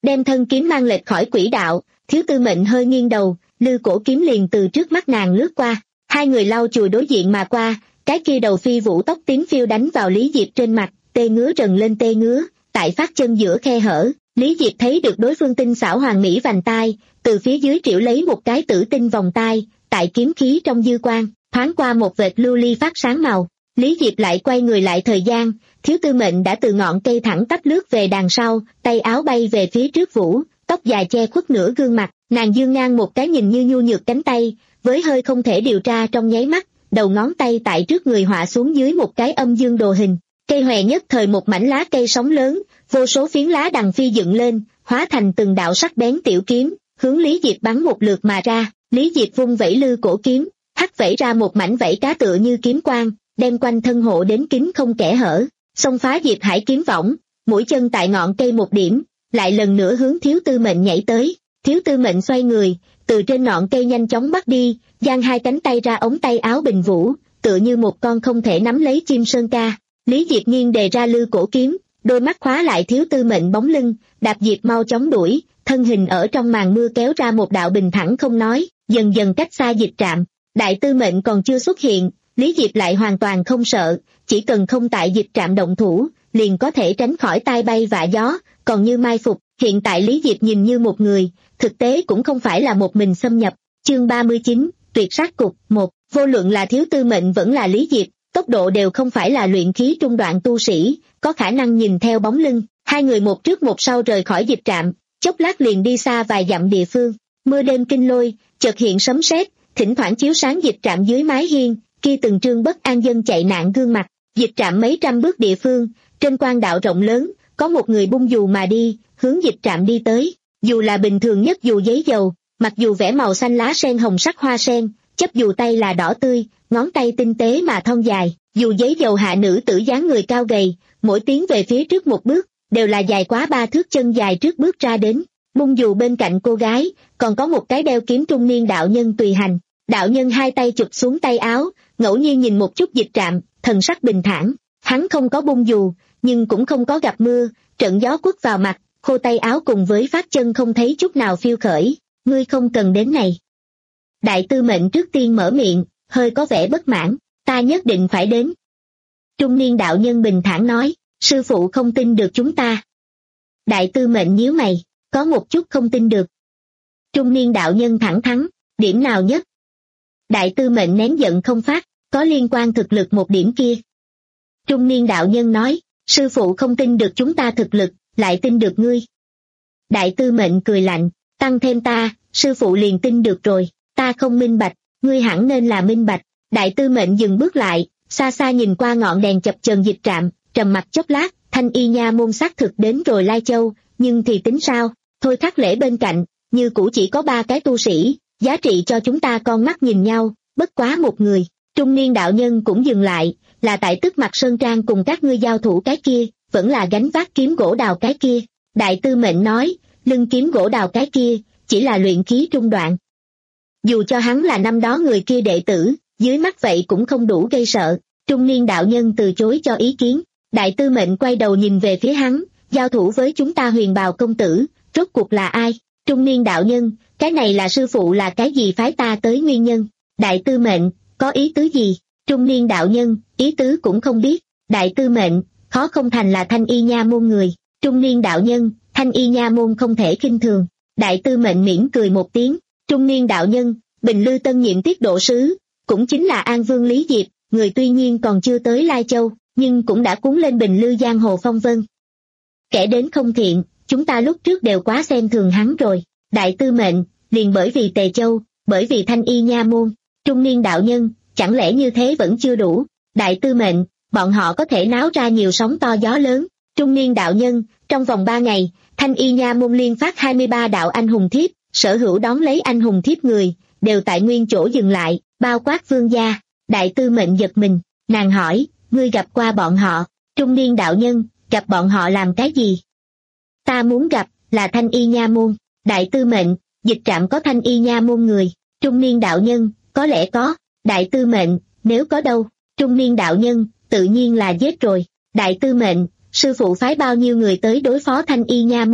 đem thân kiếm mang lệch khỏi quỹ đạo, Thiếu Tư Mệnh hơi nghiêng đầu, lư cổ kiếm liền từ trước mắt nàng lướt qua, hai người lau chùi đối diện mà qua, cái kia đầu phi vũ tóc tím phiêu đánh vào Lý Diệp trên mặt, tê ngứa rần lên tê ngứa, tại phát chân giữa khe hở, Lý Diệp thấy được đối phương tinh xảo hoàng mỹ vành tai, từ phía dưới triệu lấy một cái tử tinh vòng tai, tại kiếm khí trong dư quang, thoáng qua một vệt lưu ly phát sáng màu. Lý Diệp lại quay người lại thời gian, Thiếu Tư Mệnh đã từ ngọn cây thẳng tắp lướt về đằng sau, tay áo bay về phía trước vũ, tóc dài che khuất nửa gương mặt, nàng dương ngang một cái nhìn như nhu nhược cánh tay, với hơi không thể điều tra trong nháy mắt, đầu ngón tay tại trước người họa xuống dưới một cái âm dương đồ hình. Cây hòe nhất thời một mảnh lá cây sóng lớn, vô số phiến lá đằng phi dựng lên, hóa thành từng đạo sắc bén tiểu kiếm, hướng Lý Diệp bắn một lượt mà ra. Lý Diệp vung vẩy lư cổ kiếm, hắt vẩy ra một mảnh vảy cá tựa như kiếm quang, đem quanh thân hộ đến kín không kẽ hở, xông phá Diệp Hải kiếm võng, mũi chân tại ngọn cây một điểm, lại lần nữa hướng Thiếu Tư Mệnh nhảy tới. Thiếu Tư Mệnh xoay người, từ trên ngọn cây nhanh chóng bắt đi, giang hai cánh tay ra ống tay áo bình vũ, tựa như một con không thể nắm lấy chim sơn ca. Lý Diệp nghiêng đề ra lư cổ kiếm, đôi mắt khóa lại Thiếu Tư Mệnh bóng lưng, đạp Diệp mau chóng đuổi, thân hình ở trong màn mưa kéo ra một đạo bình thẳng không nói, dần dần cách xa Dịch Trạm. Đại Tư Mệnh còn chưa xuất hiện, Lý Diệp lại hoàn toàn không sợ, chỉ cần không tại Dịch Trạm động thủ, liền có thể tránh khỏi tai bay vạ gió, còn như mai phục. Hiện tại Lý Diệp nhìn như một người, thực tế cũng không phải là một mình xâm nhập. Chương ba mươi chín, tuyệt sát cục. Một, vô luận là Thiếu Tư Mệnh vẫn là Lý Diệp, tốc độ đều không phải là luyện khí trung đoạn tu sĩ, có khả năng nhìn theo bóng lưng, hai người một trước một sau rời khỏi Dịch Trạm, chốc lát liền đi xa vài dặm địa phương. Mưa đêm kinh lôi, chợt hiện sấm sét, thỉnh thoảng chiếu sáng Dịch Trạm dưới mái hiên, kia từng trương bất an dân chạy nạn gương mặt. Dịch Trạm mấy trăm bước địa phương, trên quan đạo rộng lớn, có một người bung dù mà đi, hướng Dịch Trạm đi tới. Dù là bình thường nhất dù giấy dầu, mặc dù vẽ màu xanh lá sen hồng sắc hoa sen, chấp dù tay là đỏ tươi, ngón tay tinh tế mà thon dài. Dù giấy dầu hạ nữ tử dáng người cao gầy, mỗi tiến về phía trước một bước, đều là dài quá ba thước chân dài trước bước ra đến. Bung dù bên cạnh cô gái, còn có một cái đeo kiếm trung niên đạo nhân tùy hành. Đạo nhân hai tay chụp xuống tay áo, ngẫu nhiên nhìn một chút Dịch Trạm, thần sắc bình thản. Hắn không có bung dù, nhưng cũng không có gặp mưa, trận gió quất vào mặt, khô tay áo cùng với phát chân không thấy chút nào phiêu khởi. Ngươi không cần đến này. Đại Tư Mệnh trước tiên mở miệng, hơi có vẻ bất mãn. Ta nhất định phải đến. Trung niên đạo nhân bình thản nói, sư phụ không tin được chúng ta. Đại Tư Mệnh nhíu mày, có một chút không tin được. Trung niên đạo nhân thẳng thắn, điểm nào nhất? Đại Tư Mệnh nén giận không phát, có liên quan thực lực một điểm kia. Trung niên đạo nhân nói, sư phụ không tin được chúng ta thực lực, lại tin được ngươi. Đại Tư Mệnh cười lạnh, tăng thêm ta, sư phụ liền tin được rồi, ta không minh bạch, ngươi hẳn nên là minh bạch. Đại Tư Mệnh dừng bước lại, xa xa nhìn qua ngọn đèn chập chờn Dịch Trạm, trầm mặt chốc lát, Thanh Y Nha môn xác thực đến rồi Lai Châu, nhưng thì tính sao, thôi Thác Lễ bên cạnh, như cũ chỉ có ba cái tu sĩ, giá trị cho chúng ta con mắt nhìn nhau, bất quá một người. Trung niên đạo nhân cũng dừng lại, là tại Tức Mặc Sơn Trang cùng các ngươi giao thủ cái kia, vẫn là gánh vác kiếm gỗ đào cái kia. Đại Tư Mệnh nói, lưng kiếm gỗ đào cái kia, chỉ là luyện khí trung đoạn. Dù cho hắn là năm đó người kia đệ tử, dưới mắt vậy cũng không đủ gây sợ. Trung niên đạo nhân từ chối cho ý kiến. Đại Tư Mệnh quay đầu nhìn về phía hắn, giao thủ với chúng ta Huyền Bào công tử, rốt cuộc là ai? Trung niên đạo nhân, cái này là sư phụ là cái gì phái ta tới nguyên nhân? Đại Tư Mệnh, có ý tứ gì? Trung niên đạo nhân, ý tứ cũng không biết. Đại Tư Mệnh, khó không thành là Thanh Y Nha môn người. Trung niên đạo nhân, Thanh Y Nha môn không thể khinh thường. Đại Tư Mệnh mỉm cười một tiếng. Trung niên đạo nhân, Bình Lư tân nhiệm tiết độ sứ, cũng chính là An Vương Lý Diệp, người tuy nhiên còn chưa tới Lai Châu, nhưng cũng đã cuốn lên Bình Lư giang hồ phong vân. Kẻ đến không thiện, chúng ta lúc trước đều quá xem thường hắn rồi. Đại Tư Mệnh, liền bởi vì Tề Châu, bởi vì Thanh Y Nha môn. Trung niên đạo nhân, chẳng lẽ như thế vẫn chưa đủ? Đại Tư Mệnh, bọn họ có thể náo ra nhiều sóng to gió lớn. Trung niên đạo nhân, trong vòng ba ngày, Thanh Y Nha môn liên phát hai mươi ba đạo anh hùng thiếp, sở hữu đón lấy anh hùng thiếp người, đều tại nguyên chỗ dừng lại, bao quát vương gia. Đại Tư Mệnh giật mình, nàng hỏi, ngươi gặp qua bọn họ? Trung niên đạo nhân, gặp bọn họ làm cái gì? Ta muốn gặp, là Thanh Y Nha môn. Đại Tư Mệnh, Dịch Trạm có Thanh Y Nha môn người. Trung niên đạo nhân, có lẽ có. Đại Tư Mệnh, nếu có đâu? Trung niên đạo nhân, tự nhiên là giết rồi. Đại Tư Mệnh, sư phụ phái bao nhiêu người tới đối phó Thanh Y Nha môn?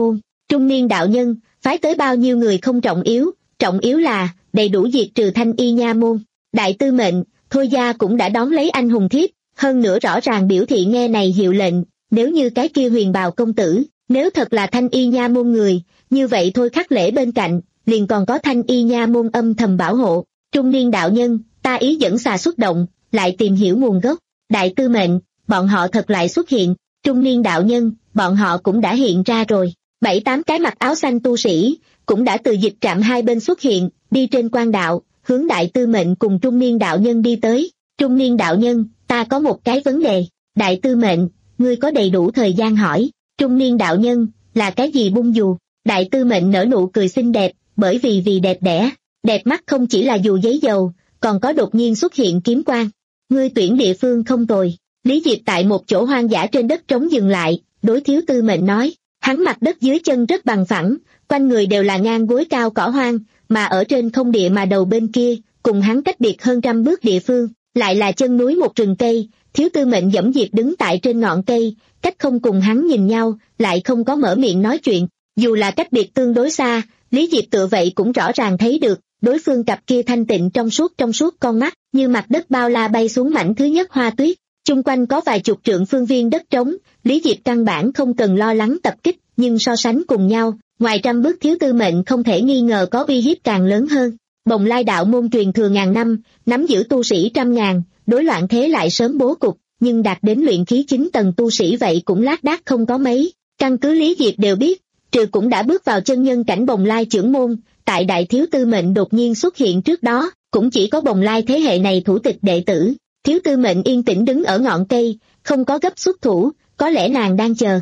Trung niên đạo nhân, phái tới bao nhiêu người không trọng yếu, trọng yếu là đầy đủ diệt trừ Thanh Y nha môn. Đại tư mệnh, Thôi gia cũng đã đón lấy anh hùng thiếp, hơn nữa rõ ràng biểu thị nghe này hiệu lệnh, nếu như cái kia huyền bào công tử, nếu thật là Thanh Y nha môn người, như vậy Thôi Khắc Lễ bên cạnh, liền còn có Thanh Y nha môn âm thầm bảo hộ. Trung niên đạo nhân, ta ý dẫn xà xuất động, lại tìm hiểu nguồn gốc. Đại tư mệnh, bọn họ thật lại xuất hiện. Trung niên đạo nhân, bọn họ cũng đã hiện ra rồi. Bảy tám cái mặc áo xanh tu sĩ, cũng đã từ dịch trạm hai bên xuất hiện, đi trên quan đạo, hướng đại tư mệnh cùng trung niên đạo nhân đi tới. Trung niên đạo nhân, ta có một cái vấn đề. Đại tư mệnh, ngươi có đầy đủ thời gian hỏi. Trung niên đạo nhân, là cái gì bung dù? Đại tư mệnh nở nụ cười xinh đẹp, bởi vì vì đẹp đẽ, đẹp mắt không chỉ là dù giấy dầu, còn có đột nhiên xuất hiện kiếm quang. Ngươi tuyển địa phương không tồi. Lý Diệp tại một chỗ hoang dã trên đất trống dừng lại, đối thiếu tư mệnh nói, hắn mặt đất dưới chân rất bằng phẳng, quanh người đều là ngang gối cao cỏ hoang, mà ở trên không địa mà đầu bên kia, cùng hắn cách biệt hơn trăm bước địa phương, lại là chân núi một rừng cây. Thiếu tư mệnh dẫm Diệp đứng tại trên ngọn cây, cách không cùng hắn nhìn nhau, lại không có mở miệng nói chuyện. Dù là cách biệt tương đối xa, Lý Diệp tựa vậy cũng rõ ràng thấy được, đối phương cặp kia thanh tịnh trong suốt trong suốt con mắt, như mặt đất bao la bay xuống mảnh thứ nhất hoa tuyết. Chung quanh có vài chục trượng phương viên đất trống, Lý Diệp căn bản không cần lo lắng tập kích, nhưng so sánh cùng nhau, ngoài trăm bước thiếu tư mệnh không thể nghi ngờ có uy hiếp càng lớn hơn. Bồng Lai đạo môn truyền thừa ngàn năm, nắm giữ tu sĩ trăm ngàn, đối loạn thế lại sớm bố cục, nhưng đạt đến luyện khí chín tầng tu sĩ vậy cũng lác đác không có mấy. Căn cứ Lý Diệp đều biết, trừ cũng đã bước vào chân nhân cảnh Bồng Lai trưởng môn, tại đại thiếu tư mệnh đột nhiên xuất hiện trước đó, cũng chỉ có Bồng Lai thế hệ này thủ tịch đệ tử. Thiếu tư mệnh yên tĩnh đứng ở ngọn cây, không có gấp xuất thủ, có lẽ nàng đang chờ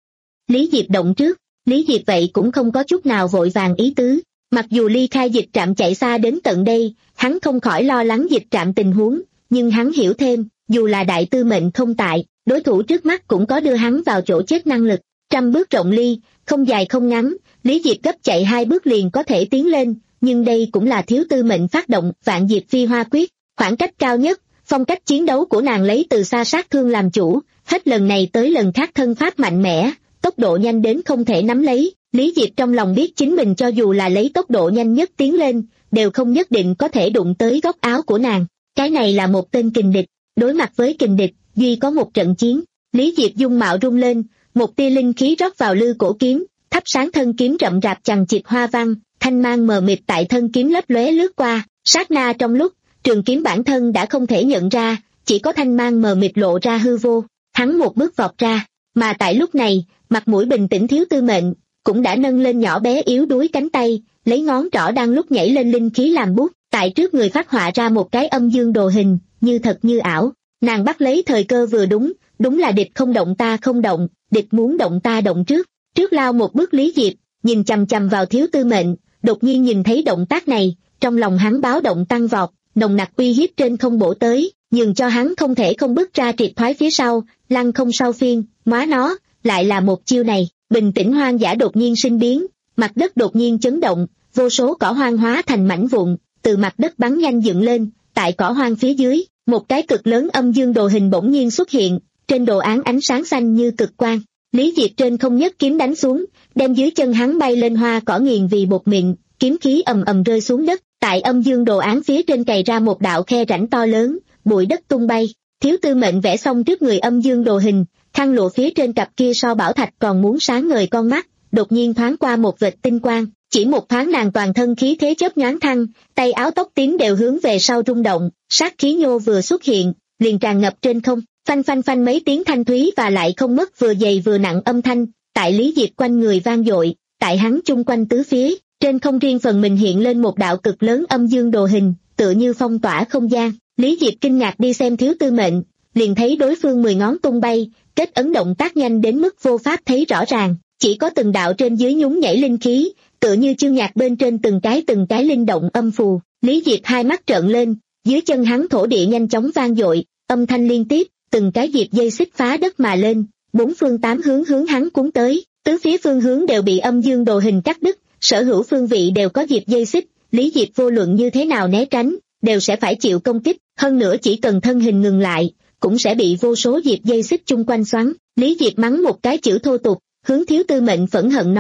Lý Diệp động trước. Lý Diệp vậy cũng không có chút nào vội vàng ý tứ. Mặc dù ly khai dịch trạm chạy xa đến tận đây, hắn không khỏi lo lắng dịch trạm tình huống, nhưng hắn hiểu thêm, dù là đại tư mệnh không tại, đối thủ trước mắt cũng có đưa hắn vào chỗ chết năng lực. Trăm bước rộng ly, không dài không ngắn, Lý Diệp gấp chạy hai bước liền có thể tiến lên, nhưng đây cũng là thiếu tư mệnh phát động vạn diệp phi hoa quyết, khoảng cách cao nhất. Phong cách chiến đấu của nàng lấy từ xa sát thương làm chủ, hết lần này tới lần khác thân pháp mạnh mẽ, tốc độ nhanh đến không thể nắm lấy. Lý Diệp trong lòng biết chính mình cho dù là lấy tốc độ nhanh nhất tiến lên, đều không nhất định có thể đụng tới góc áo của nàng. Cái này là một tên kình địch, đối mặt với kình địch, duy có một trận chiến. Lý Diệp dung mạo rung lên, một tia linh khí rót vào lư cổ kiếm, thắp sáng thân kiếm rậm rạp chằng chịt hoa văn, thanh mang mờ mịt tại thân kiếm lấp lóe lướt qua, sát na trong lúc, trường kiếm bản thân đã không thể nhận ra, chỉ có thanh mang mờ mịt lộ ra hư vô. Hắn một bước vọt ra, mà tại lúc này, mặt mũi bình tĩnh thiếu tư mệnh cũng đã nâng lên nhỏ bé yếu đuối cánh tay, lấy ngón trỏ đang lúc nhảy lên linh khí làm bút, tại trước người phát họa ra một cái âm dương đồ hình, như thật như ảo. Nàng bắt lấy thời cơ vừa đúng, đúng là địch không động ta không động, địch muốn động ta động trước. Trước lao một bước Lý Diệp, nhìn chằm chằm vào thiếu tư mệnh, đột nhiên nhìn thấy động tác này, trong lòng hắn báo động tăng vọt, nồng nặc uy hiếp trên không bổ tới, nhường cho hắn không thể không bước ra triệt thoái phía sau, lăng không sau phiên, móa nó, lại là một chiêu này. Bình tĩnh hoang dã đột nhiên sinh biến, mặt đất đột nhiên chấn động, vô số cỏ hoang hóa thành mảnh vụn, từ mặt đất bắn nhanh dựng lên. Tại cỏ hoang phía dưới, một cái cực lớn âm dương đồ hình bỗng nhiên xuất hiện, trên đồ án ánh sáng xanh như cực quang. Lý Diệp trên không nhất kiếm đánh xuống, đem dưới chân hắn bay lên hoa cỏ nghiền vì bột mịn, kiếm khí ầm ầm rơi xuống đất. Tại âm dương đồ án phía trên cày ra một đạo khe rãnh to lớn, bụi đất tung bay. Thiếu tư mệnh vẽ xong trước người âm dương đồ hình, khăn lụa phía trên cặp kia so bảo thạch còn muốn sáng ngời con mắt, đột nhiên thoáng qua một vệt tinh quang, chỉ một thoáng nàng toàn thân khí thế chớp nhoáng thăng, tay áo tóc tím đều hướng về sau rung động, sát khí nhô vừa xuất hiện, liền tràn ngập trên không, phanh phanh phanh mấy tiếng thanh thúy và lại không mất vừa dày vừa nặng âm thanh, tại Lý Diệp quanh người vang dội, tại hắn chung quanh tứ phía, trên không riêng phần mình hiện lên một đạo cực lớn âm dương đồ hình, tựa như phong tỏa không gian. Lý Diệp kinh ngạc đi xem thiếu tư mệnh, liền thấy đối phương mười ngón tung bay, kết ấn động tác nhanh đến mức vô pháp thấy rõ ràng, chỉ có từng đạo trên dưới nhún nhảy linh khí, tựa như chương nhạc bên trên từng cái từng cái linh động âm phù. Lý Diệp hai mắt trợn lên, dưới chân hắn thổ địa nhanh chóng vang dội, âm thanh liên tiếp, từng cái diệp dây xích phá đất mà lên, bốn phương tám hướng hướng hắn cuốn tới, tứ phía phương hướng đều bị âm dương đồ hình cắt đứt, sở hữu phương vị đều có diệp dây xích, Lý Diệp vô luận như thế nào né tránh, đều sẽ phải chịu công kích, hơn nữa chỉ cần thân hình ngừng lại, cũng sẽ bị vô số diệp dây xích chung quanh xoắn. Lý Diệp mắng một cái chữ thô tục, hướng thiếu tư mệnh phẫn hận nói,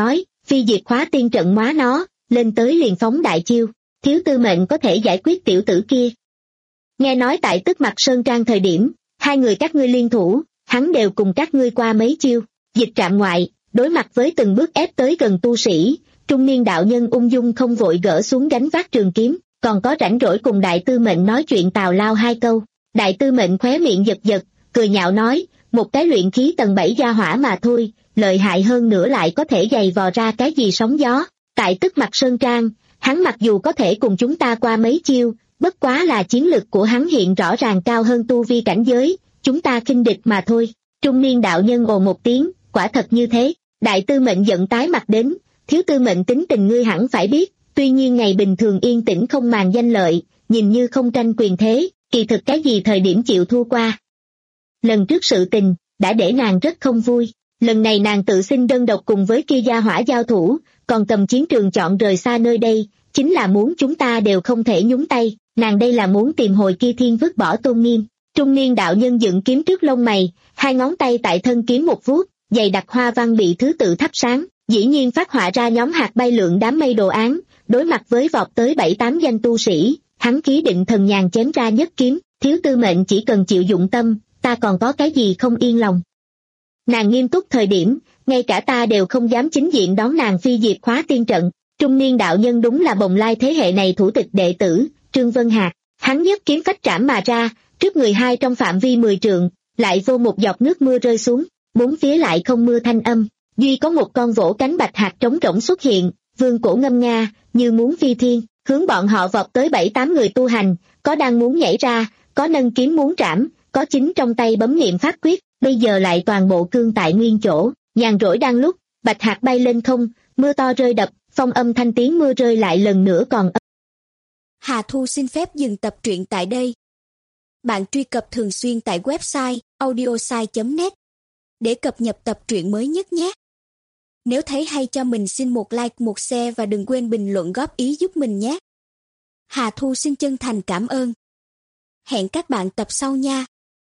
phi diệt khóa tiên trận móa nó, lên tới liền phóng đại chiêu, thiếu tư mệnh có thể giải quyết tiểu tử kia. Nghe nói tại Tức Mặc Sơn Trang thời điểm, hai người các ngươi liên thủ, hắn đều cùng các ngươi qua mấy chiêu, dịch trạm ngoại, đối mặt với từng bước ép tới gần tu sĩ, trung niên đạo nhân ung dung không vội gỡ xuống gánh vác trường kiếm, còn có rảnh rỗi cùng đại tư mệnh nói chuyện tào lao hai câu. Đại tư mệnh khóe miệng giật giật, cười nhạo nói, một cái luyện khí tầng bảy gia hỏa mà thôi, lợi hại hơn nữa lại có thể giày vò ra cái gì sóng gió. Tại Tức Mặc Sơn Trang, hắn mặc dù có thể cùng chúng ta qua mấy chiêu, bất quá là chiến lực của hắn hiện rõ ràng cao hơn tu vi cảnh giới, chúng ta khinh địch mà thôi. Trung niên đạo nhân ồ một tiếng, quả thật như thế. Đại tư mệnh giận tái mặt đến, thiếu tư mệnh tính tình ngươi hẳn phải biết, tuy nhiên ngày bình thường yên tĩnh không màng danh lợi, nhìn như không tranh quyền thế, kỳ thực cái gì thời điểm chịu thua qua. Lần trước sự tình, đã để nàng rất không vui, lần này nàng tự xin đơn độc cùng với kia gia hỏa giao thủ, còn cầm chiến trường chọn rời xa nơi đây, chính là muốn chúng ta đều không thể nhúng tay, nàng đây là muốn tìm hồi kia thiên vứt bỏ tôn nghiêm. Trung niên đạo nhân dựng kiếm trước lông mày, hai ngón tay tại thân kiếm một vuốt, dày đặc hoa văn bị thứ tự thắp sáng, dĩ nhiên phát họa ra nhóm hạt bay lượn đám mây đồ án, đối mặt với vọt tới bảy tám danh tu sĩ, hắn khí định thần nhàn chém ra nhất kiếm, thiếu tư mệnh chỉ cần chịu dụng tâm, ta còn có cái gì không yên lòng. Nàng nghiêm túc thời điểm, ngay cả ta đều không dám chính diện đón nàng phi diệt khóa tiên trận. Trung niên đạo nhân đúng là bồng lai thế hệ này thủ tịch đệ tử, Trương Vân Hạc, hắn nhất kiếm phách trảm mà ra, trước người hai trong phạm vi mười trượng, lại vô một giọt nước mưa rơi xuống, bốn phía lại không mưa thanh âm, duy có một con vỗ cánh bạch hạc trống rỗng xuất hiện, vương cổ ngâm nga, như muốn phi thiên, hướng bọn họ vọt tới bảy tám người tu hành, có đang muốn nhảy ra, có nâng kiếm muốn trảm, có chính trong tay bấm niệm pháp quyết, bây giờ lại toàn bộ cương tại nguyên chỗ, nhàn rỗi đang lúc, bạch hạc bay lên không, mưa to rơi đập, phong âm thanh tiếng mưa rơi lại lần nữa còn âm. Hà Thu xin phép dừng tập truyện tại đây. Bạn truy cập thường xuyên tại website audiosai chấm net để cập nhật tập truyện mới nhất nhé. Nếu thấy hay cho mình xin một like, một share và đừng quên bình luận góp ý giúp mình nhé. Hà Thu xin chân thành cảm ơn. Hẹn các bạn tập sau nha.